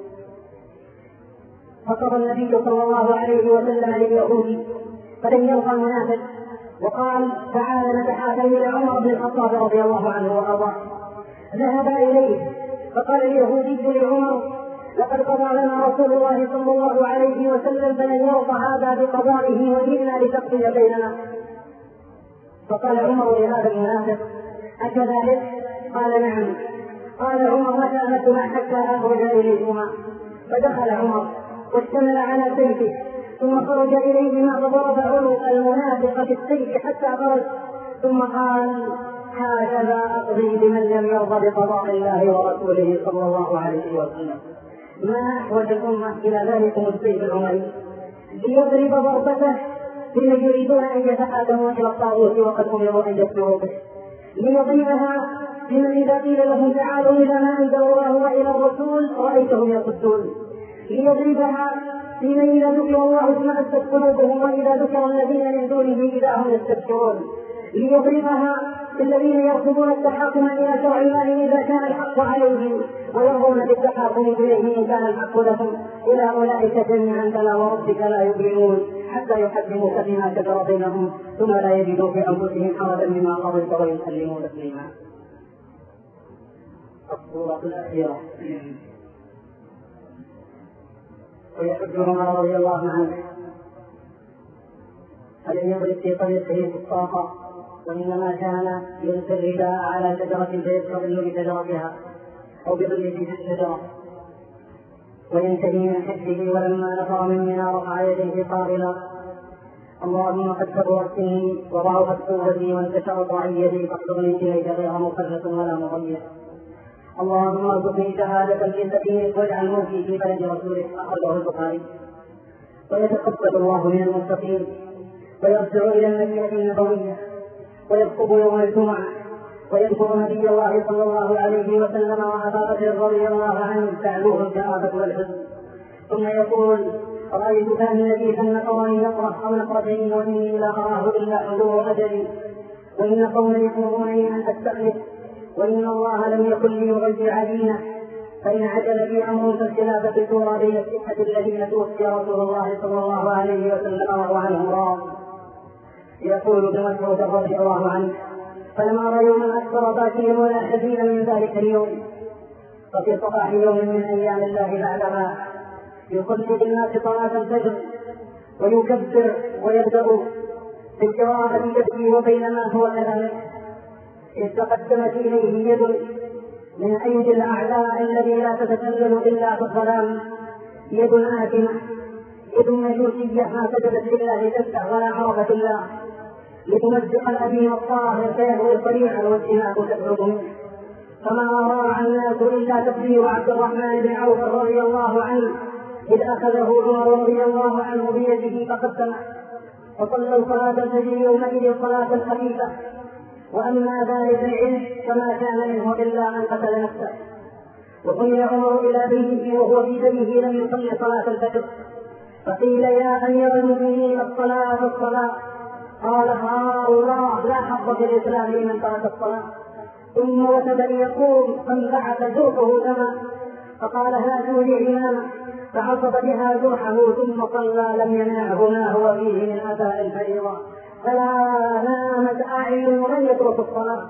[SPEAKER 1] فقضى النبي صلى الله عليه وسلم لليهودي فلم يلقى المنافق وقال تعالى نتحاكم إلى عمر بن الخطاب رضي الله عنه وأرضاه. ذهب إليه فقال اليهودي لعمر لقد قضى لنا رسول الله صلى الله عليه وسلم فلن يرضى هذا بقضائه وجئنا لتقضي بيننا. فقال عمر لهذا المنافق أكذلك؟ قال نعم. قال عمر متى أنتما حتى أخرج إليكما؟ فدخل عمر واشتمل على سيفه ثم خرج إليهما فضرب عنق المنافق بالسيف حتى خرج، ثم قال هكذا أقضي بمن لم يرضى بقضاء الله ورسوله صلى الله عليه وسلم. ما أحوج الأمة إلى ذلك السيف العمري ليضرب ضربته لمن يريدون أن يتحاكموا إلى الطاغوت وقد أمروا أن يكفروا به، ليضربها لمن إذا قيل لهم تعالوا إلى ما أنزل الله وإلى الرسول رأيتهم يصدون، ليضربها لمن إذا ذكر الله اشمأزت قلوبهم وإذا ذكر الذين من دونه إذا هم يستبشرون، ليضربها الذين يرفضون التحاكم إلى شرع الله إذا كان الحق عليهم ويرضون بالتحاكم إليه إن كان الحق لهم. إلى أولئك جميعا فلا وربك لا يؤمنون حتى يحكموك فيما شجر بينهم ثم لا يجدوا في أنفسهم حرجا مما قضيت ويسلموا تسليما. الصورة الأخيرة. ويحج عمر رضي الله عنه أن يضرب في طريقه الصاخة، وإنما كان يلقي الرداء على شجرة فيستظل بشجرتها أو بظل تلك الشجرة وينتهي من حجه. ولما نفر من منى رفع يديه قائلا اللهم قد كبرت سني وضعفت قوتي وانتشرت رعيتي فاحضرني إليك غير مفرط ولا مضيع. اللهم ارزقني شهادة في سبيلك واجعل موتي في بلد رسولك. أخرجه البخاري. ويتقبل الله من المتقين ويرجع إلى المدينة النبوية ويخطب يوم الجمعة ويذكر نبي الله صلى الله عليه وسلم وأبا بكر رضي الله عنه تعلوه الكآبة والحزن، ثم يقول رأيت كان الذي كان قوم يقرأ أو نقرتين وإني لا أراه إلا حضور أجلي، وإن قوم يطلبونني أن أستخلف وإن الله لم يكن ليغير دينه، فإن عجل في أمر فالخلافة الكبرى بين الستة الذين توفي رسول الله صلى الله عليه وسلم وهو عنهم راض. يقول ابن مسعود رضي الله عنه فلما رأى يوما أكثر باكيا ولا حزينا من ذلك اليوم، ففي صباح يوم من أيام الله بعدما يصلي بالناس صلاة الفجر ويكبر ويبدأ بالقراءة يبكي وبينما هو كذلك إذ تقدمت إليه يد من أيدي الأعداء الذي لا تتسلل إلا في الظلام، يد آثمة، يد مجوسية ما سجدت لله جده ولا عرفت الله، لتمزق الأدين الطاهر فيهوي صريعا والدماء تخرج منه. فما راعى الناس إلا تكبير عبد الرحمن بن عوف رضي الله عنه إذ أخذه عمر رضي الله عنه بيده فقسمه، فصلوا صلاة الفجر يومئذ صلاة خفيفة. وأما ذلك العلم فما كان منه إلا أن قتل نفسه. وحمل عمر إلى بيته وهو في بيته لم يصلي صلاة الفجر، فقيل يا أمير المؤمنين الصلاة. قال الله لا حظ في الإسلام لمن ترك الصلاة. ثم وثب ليقوم فانبعث جرحه دما، فقال هاتوا لي إماما، فعصب بها جرحه ثم صلى لم يمنعه ما هو فيه من أداء الفريضة، فلا نامت أعين ولم يترك الصلاة.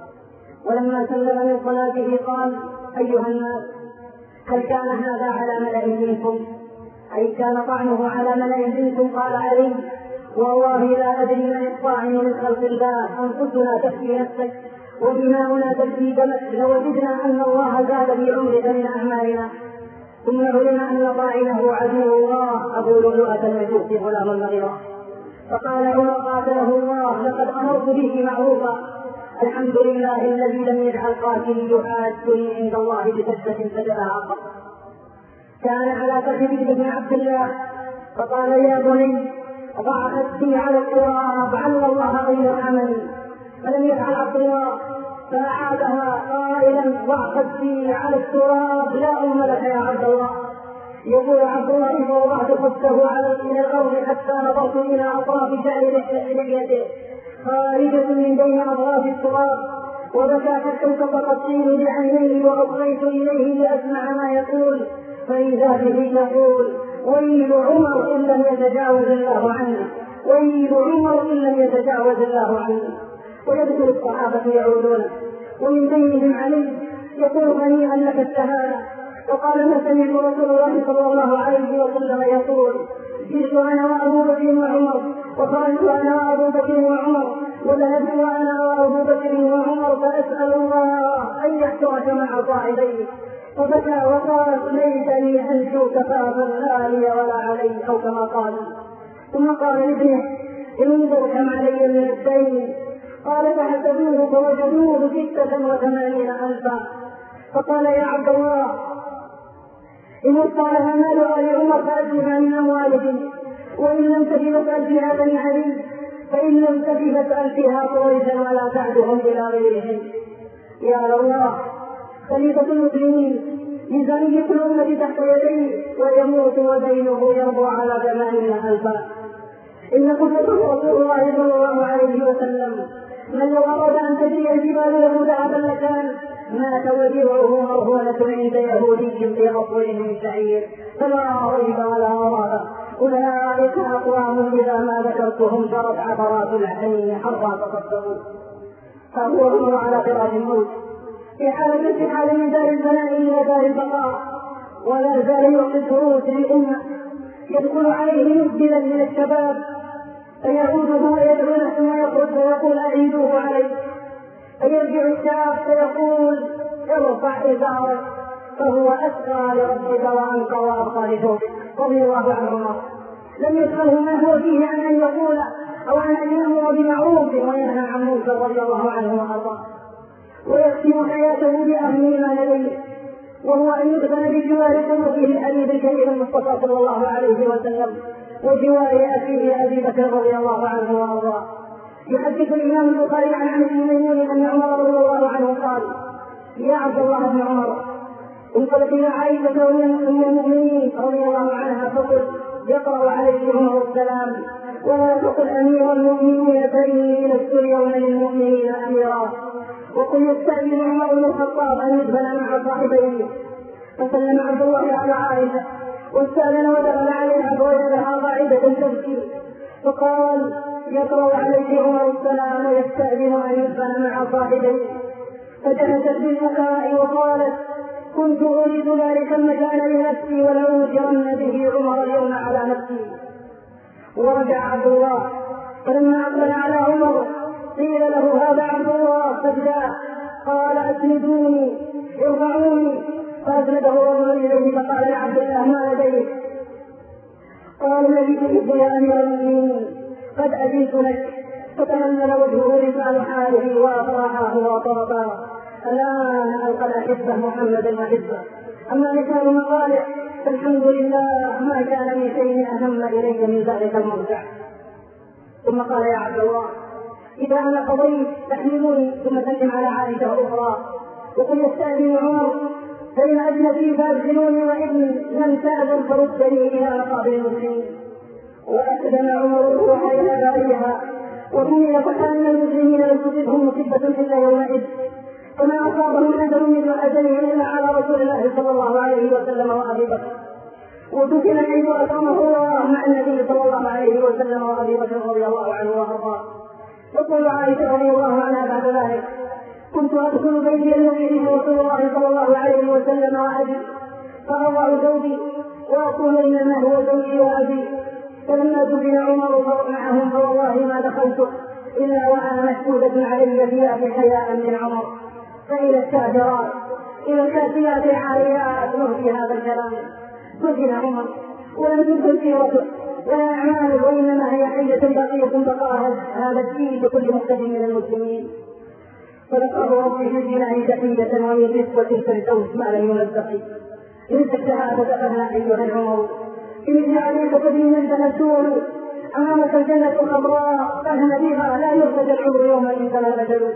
[SPEAKER 1] ولما سلم من صلاته قال أيها الناس هل كان هذا على ملأ منكم؟ أي كان طعنه على ملأ منكم؟ قال علي والله لا أدري من الطاعن من خلق الله، أنفسنا تكفي نفسك ودماؤنا تكفي دمك، لوجدنا أن الله زاد بعمرك من أعمالنا. ثم علم أن طاعنه عدو الله أبو لؤلؤة المجوس غلام المغيرة، فقال عمر قاتله الله لقد أمرت به معروفا، الحمد لله الذي لم يجعل قاتلي يحاجني عند الله بسجدة سجدها قط. كان على فخذ بن عبد الله فقال يا بني ضع خدي على التراب عل الله أن يرحمني، فلم يفعل عبد الله فأعادها قائلا ضع خدي على التراب لا أم لك يا عبد الله. يقول عبد الله فوضعت خده إلى الأرض حتى نظرت إلى أطراف شعر لحيته خارجة من بين أطراف التراب، وبكى حتى انتفض الطين بعينيه، وأصغيت إليه لأسمع ما يقول، فإذا به يقول ويل عمر إن لم يتجاوز الله عنه، ويل عمر إن لم يتجاوز الله عنه. ويذكر الصحابة يعودون ومن بينهم علي يقول هنيئا لك الشهادة. وقال ما سمعت رسول الله صلى الله عليه وسلم يقول جئت أنا وأبو بكر وعمر، وخرجت أنا وأبو بكر وعمر، وذهبت أنا وأبو بكر وعمر، فأسأل الله أن يحشرك مع صاحبيه. فبكى وقال ليتني أنجو كفافا لا لي ولا علي، أو كما قال. ثم قال لابنه انظر كم علي من الدين، قال فحسبوه فوجدوه 86,000. فقال يا عبد الله إن وقعها مال آل عمر فأجلها من أموالهم، وإن لم تجد فأجلها بني علي، فإن لم تجد فأجلها قريشا ولا تعدهم إلى غيرهم. يا الله خليفة المسلمين ميزانية الأمة تحت يديه ويموت ودينه يرضى على 80,000. إن قصته رسول الله صلى الله عليه وسلم من لو أراد أن تجري الجبال له ذهبا لكان، مات ودرعه مرهونة عند يهودي بأصله من شعير، فلا ريب ولا راب. أولئك أقوام إذا ما ذكرتهم جرت عبرات العين حرا تصدقوا. فهو عمر على فراش الموت في حال من دار الفناء إلى دار البقاء، ولا زال يعطي الدروس للأمة. يدخل عليه مبدلا من الشباب فيعوده ويدعونه ثم يخرج ويقول أعيدوه عليه، فيرجع الشاب فيقول ارفع إزارك، فهو أسقى لربك وأنقى وأرقى لثوبك رضي الله عنهما. لم يسأله ما هو فيه عن أن يقول أو عن أن يأمر بمعروف وينهى عن منكر رضي الله عنه وأرضاه، ويختم حياته بأهم ما لديه، وهو أن يدخل بجوار قلوبه الحبيب الكريم المصطفى صلى الله عليه وسلم وجوار أخيه أبي بكر رضي الله عنه وأرضاه. يحدث الإمام البخاري عن عمرو بن ميمون أن عمر رضي الله عنه قال يا عبد الله بن عمر انطلق إلى عائشة أم المؤمنين رضي الله عنها فقل يقرأ عليه عمر السلام ولا تقل أمير المؤمنين فإني لست اليوم للمؤمنين أميرا، وقل يستأذن عمر بن الخطاب أن يدخل مع صاحبيه. فسلم عبد الله على عائشة واستأذن ودخل عليها فوجدها قاعدة تبكي، فقال يقرأ عليه عمر السلام ويستأذن أن يدخل مع صاحبيه، فجلست بالبكاء وقالت كنت أريد ذلك المكان لنفسي ولأوجرن به عمر اليوم على نفسي. ورجع عبد الله فلما أقبل على عمر قيل له هذا عبد الله قد جاء، قال أسندوني ارفعوني، فأسنده رجل إليه فقال يا عبد الله ما لديك؟ قال الذي تحب يا أمير المؤمنين قد أجيت لك،
[SPEAKER 2] فتهلل وجهه لسان حاله وافرحه وطربا. الآن ألقى الأحبة محمدا وحزبه. أما لسان مقاله فالحمد لله ما كان من شيء أهم إلي من ذلك المرجع. ثم قال يا عبد الله إذا أنا قضيت تحملوني. ثم سلم على عائشة أخرى وقل يستأذن عمر فإن أجنبي فأدخلوني وإن لم تأذن فردني إلى مقابل المسلمين. وأقدم عمر الروح إلى بارها وحمل فكأن المسلمين لم تصبهم مصيبة إلا يومئذ فما أصابهم أجل من أجله إلا على رسول الله صلى الله عليه وسلم وأبي بكر. ودفن حيث أكرمه الله مع النبي صلى الله عليه وسلم وأبي بكر رضي الله عنه وأرضاه. تقول عائشة رضي الله عنها بعد ذلك كنت أدخل بيتي الذي فيه رسول الله صلى الله عليه وسلم وأبي فأضع زوجي وأقول إنما هو زوجي وأبي. فلما دفن عمر معهم فوالله ما دخلت إلا وأنا مشهودة علي ثيابي حياء من عمر. فإلى الكافرات إلى الكافيات العاريات نهدي هذا الكلام. دفن عمر ولم تدخل سيرته ولا أعماله وإنما هي حية بقية بقاء هذا الدين لكل مقتدى من المسلمين. فلقاه ربي في الجنان تحية ومن نسوة الفردوس ما لم يمزق. إن الشهادة فلا أيها العمر إن عليك قديما تنسوه أمامك الجنة الخضراء فهم بها لا يرتجى العمر يوما إن كان بدل.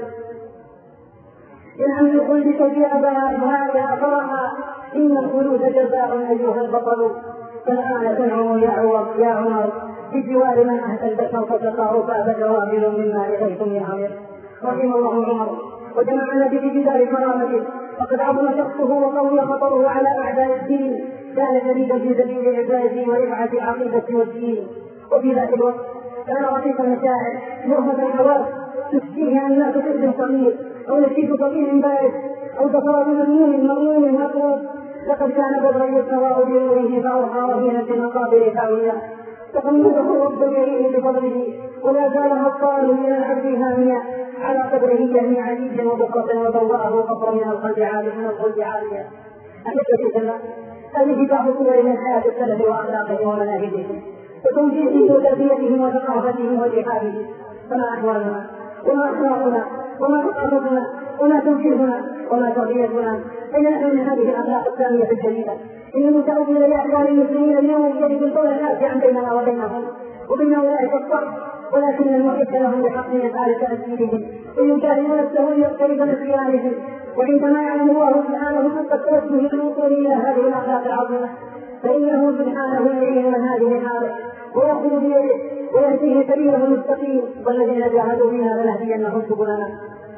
[SPEAKER 2] إن عن خلدك في أباها فرحا إن الخلود جزاء أيها البطل. فالآن تنعم يا عمر بجوار من أهدى البشر فتقاه فاب جوابل مما لغيتم يا عمر. رحم الله عمر وجمعنا به بدار كرامته فقد عظم شخصه وقوي خطره على أعداء الدين. كان شديدا في سبيل العباد ورفعة العقيدة والدين. وفي ذات الوقت كان رقيق المشاعر مرهف الحواس تشتيه الناس كذب صغير أو نشيد صغير بارد أو ضفار مضمون مطلوب. لقد كان بدرا يستوى بنوره فأوحى رهينا في المقابر حاوية تقمده الرب الكريم بفضله ولا زال هطال من العبد هاميا على قدره جميع عزيز وبقرة وضوءه قطر من القلب عالية. أحبة الله هذه بعض صور من حياة السلف وأخلاقهم ومناهجهم وتوجيههم وتربيتهم وثقافتهم وجهادهم. فما أحوالنا وما أخلاقنا وما ثقافتنا وما توجيهنا وما تربيتنا أين نحن من هذه الأخلاق السامية الجميلة؟ إن المتأول لأحوال المسلمين اليوم يجد القول نافعا بيننا وبينهم وبين أولئك الصح ولكن المحب لهم بحق يفعل تأثيرهم ويجاهد نفسه ليقترب من خيانهم. وعندما يعلم الله سبحانه حق توجه الوصول إلى هذه الأخلاق العظيمة فإنه سبحانه يعين من هذه حاله ويأخذ بيده ويهديه سبيله المستقيم. والذين جاهدوا فينا لنهدينهم سبلنا.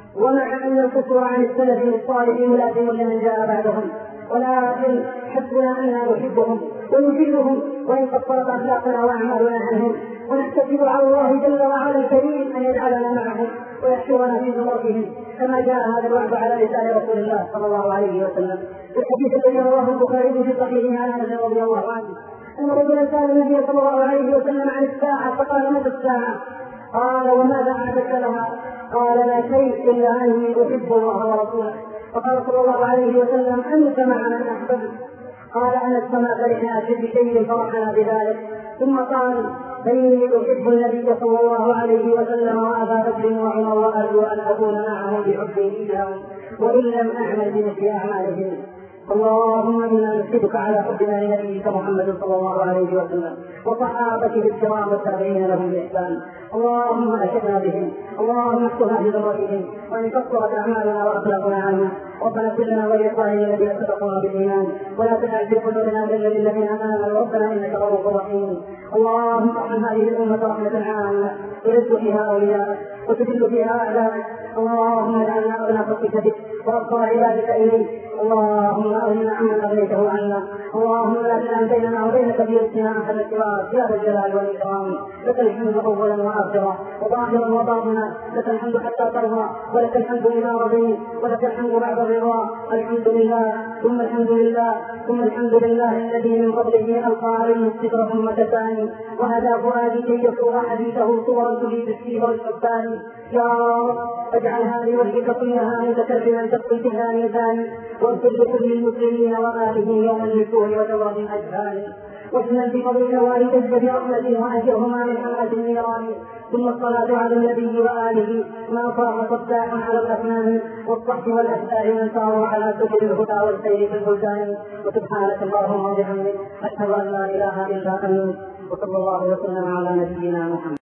[SPEAKER 2] ومع أن الكفر عن السلف الصالح ملازم لمن جاء بعدهم ولكن حسبنا أننا نحبهم ونجلهم وإن قصرت أخلاقنا وأعمالنا عنهم ونحتسب على الله جل وعلا الكريم أن يجعلنا معهم ويحشرنا في زمرتهم كما جاء هذا الوعد على لسان رسول الله صلى الله عليه وسلم في الحديث الذي رواه البخاري في صحيحه عن أنس رضي الله عنه أن رجلا سأل النبي صلى الله عليه وسلم عن الساعة فقال متى الساعة؟ قال وماذا أعددت لها؟ قال لا شيء إلا أني أحب الله ورسوله. فقال صلى الله عليه وسلم أنت مع من أحببت؟ قال أنا السماء فرحنا بشيء فرحنا بذلك. ثم قال فإني أحب النبي صلى الله عليه وسلم وأبا بكر وعمر وأرجو أن أكون معهم بحبي إياهم وإن لم أعمل بمثل أعمالهم. اللهم إنا نشهدك على حبنا لنبيك محمد صلى الله عليه وسلم وصحابته الكرام والتابعين لهم بإحسان. اللهم أشهدنا بهم اللهم اكتبنا بذرتهم وإن كثرت أعمالنا وأخلاقنا عنهم. ربنا اغفر لنا ولإخواننا الذين سبقونا بالإيمان ولا تجعل في قلوبنا غلا للذين آمنوا ربنا إنك رؤوف رحيم. اللهم ارحم هذه الأمة رحمة عامة ترد فيها أولياءك وتذل فيها أعداءك. اللهم اجعلنا أغنى خلقك بك وأبقى عبادك إليك. اللهم أغننا عمن أغنيته عنا. اللهم لا تجعل بيننا وبينك بيدنا أحد سواك يا ذا الجلال والإكرام. لك الحمد أولا وآخرا وظاهرا وباطنا. لك الحمد حتى ترضى ولك الحمد إذا رضيت ولك الحمد بعد الرضا. الحمد لله ثم الحمد لله ثم الحمد لله الذي من قبله ألقى عليه الصدر ثم كفاني وهدى فؤادي كي يصور حديثه صورا تجيب السير والحبان. يا رب اجعل هذه وجهك كلها متكرما تقضي بها ميزان واغفر لكل المسلمين وآله يوم النشور وجورة الأجهال. واسلم بفضلك والديك برحمته وأجرهما من حمأة النيران. ثم الصلاة على النبي وآله ما صار صداقا على الأسنان والصحب والأشباه من ساروا على سبل الهدى والخير في البلدان. وسبحانك اللهم وبحمدك أشهد أن لا إله إلا أنت وصلى الله وسلم على نبينا محمد.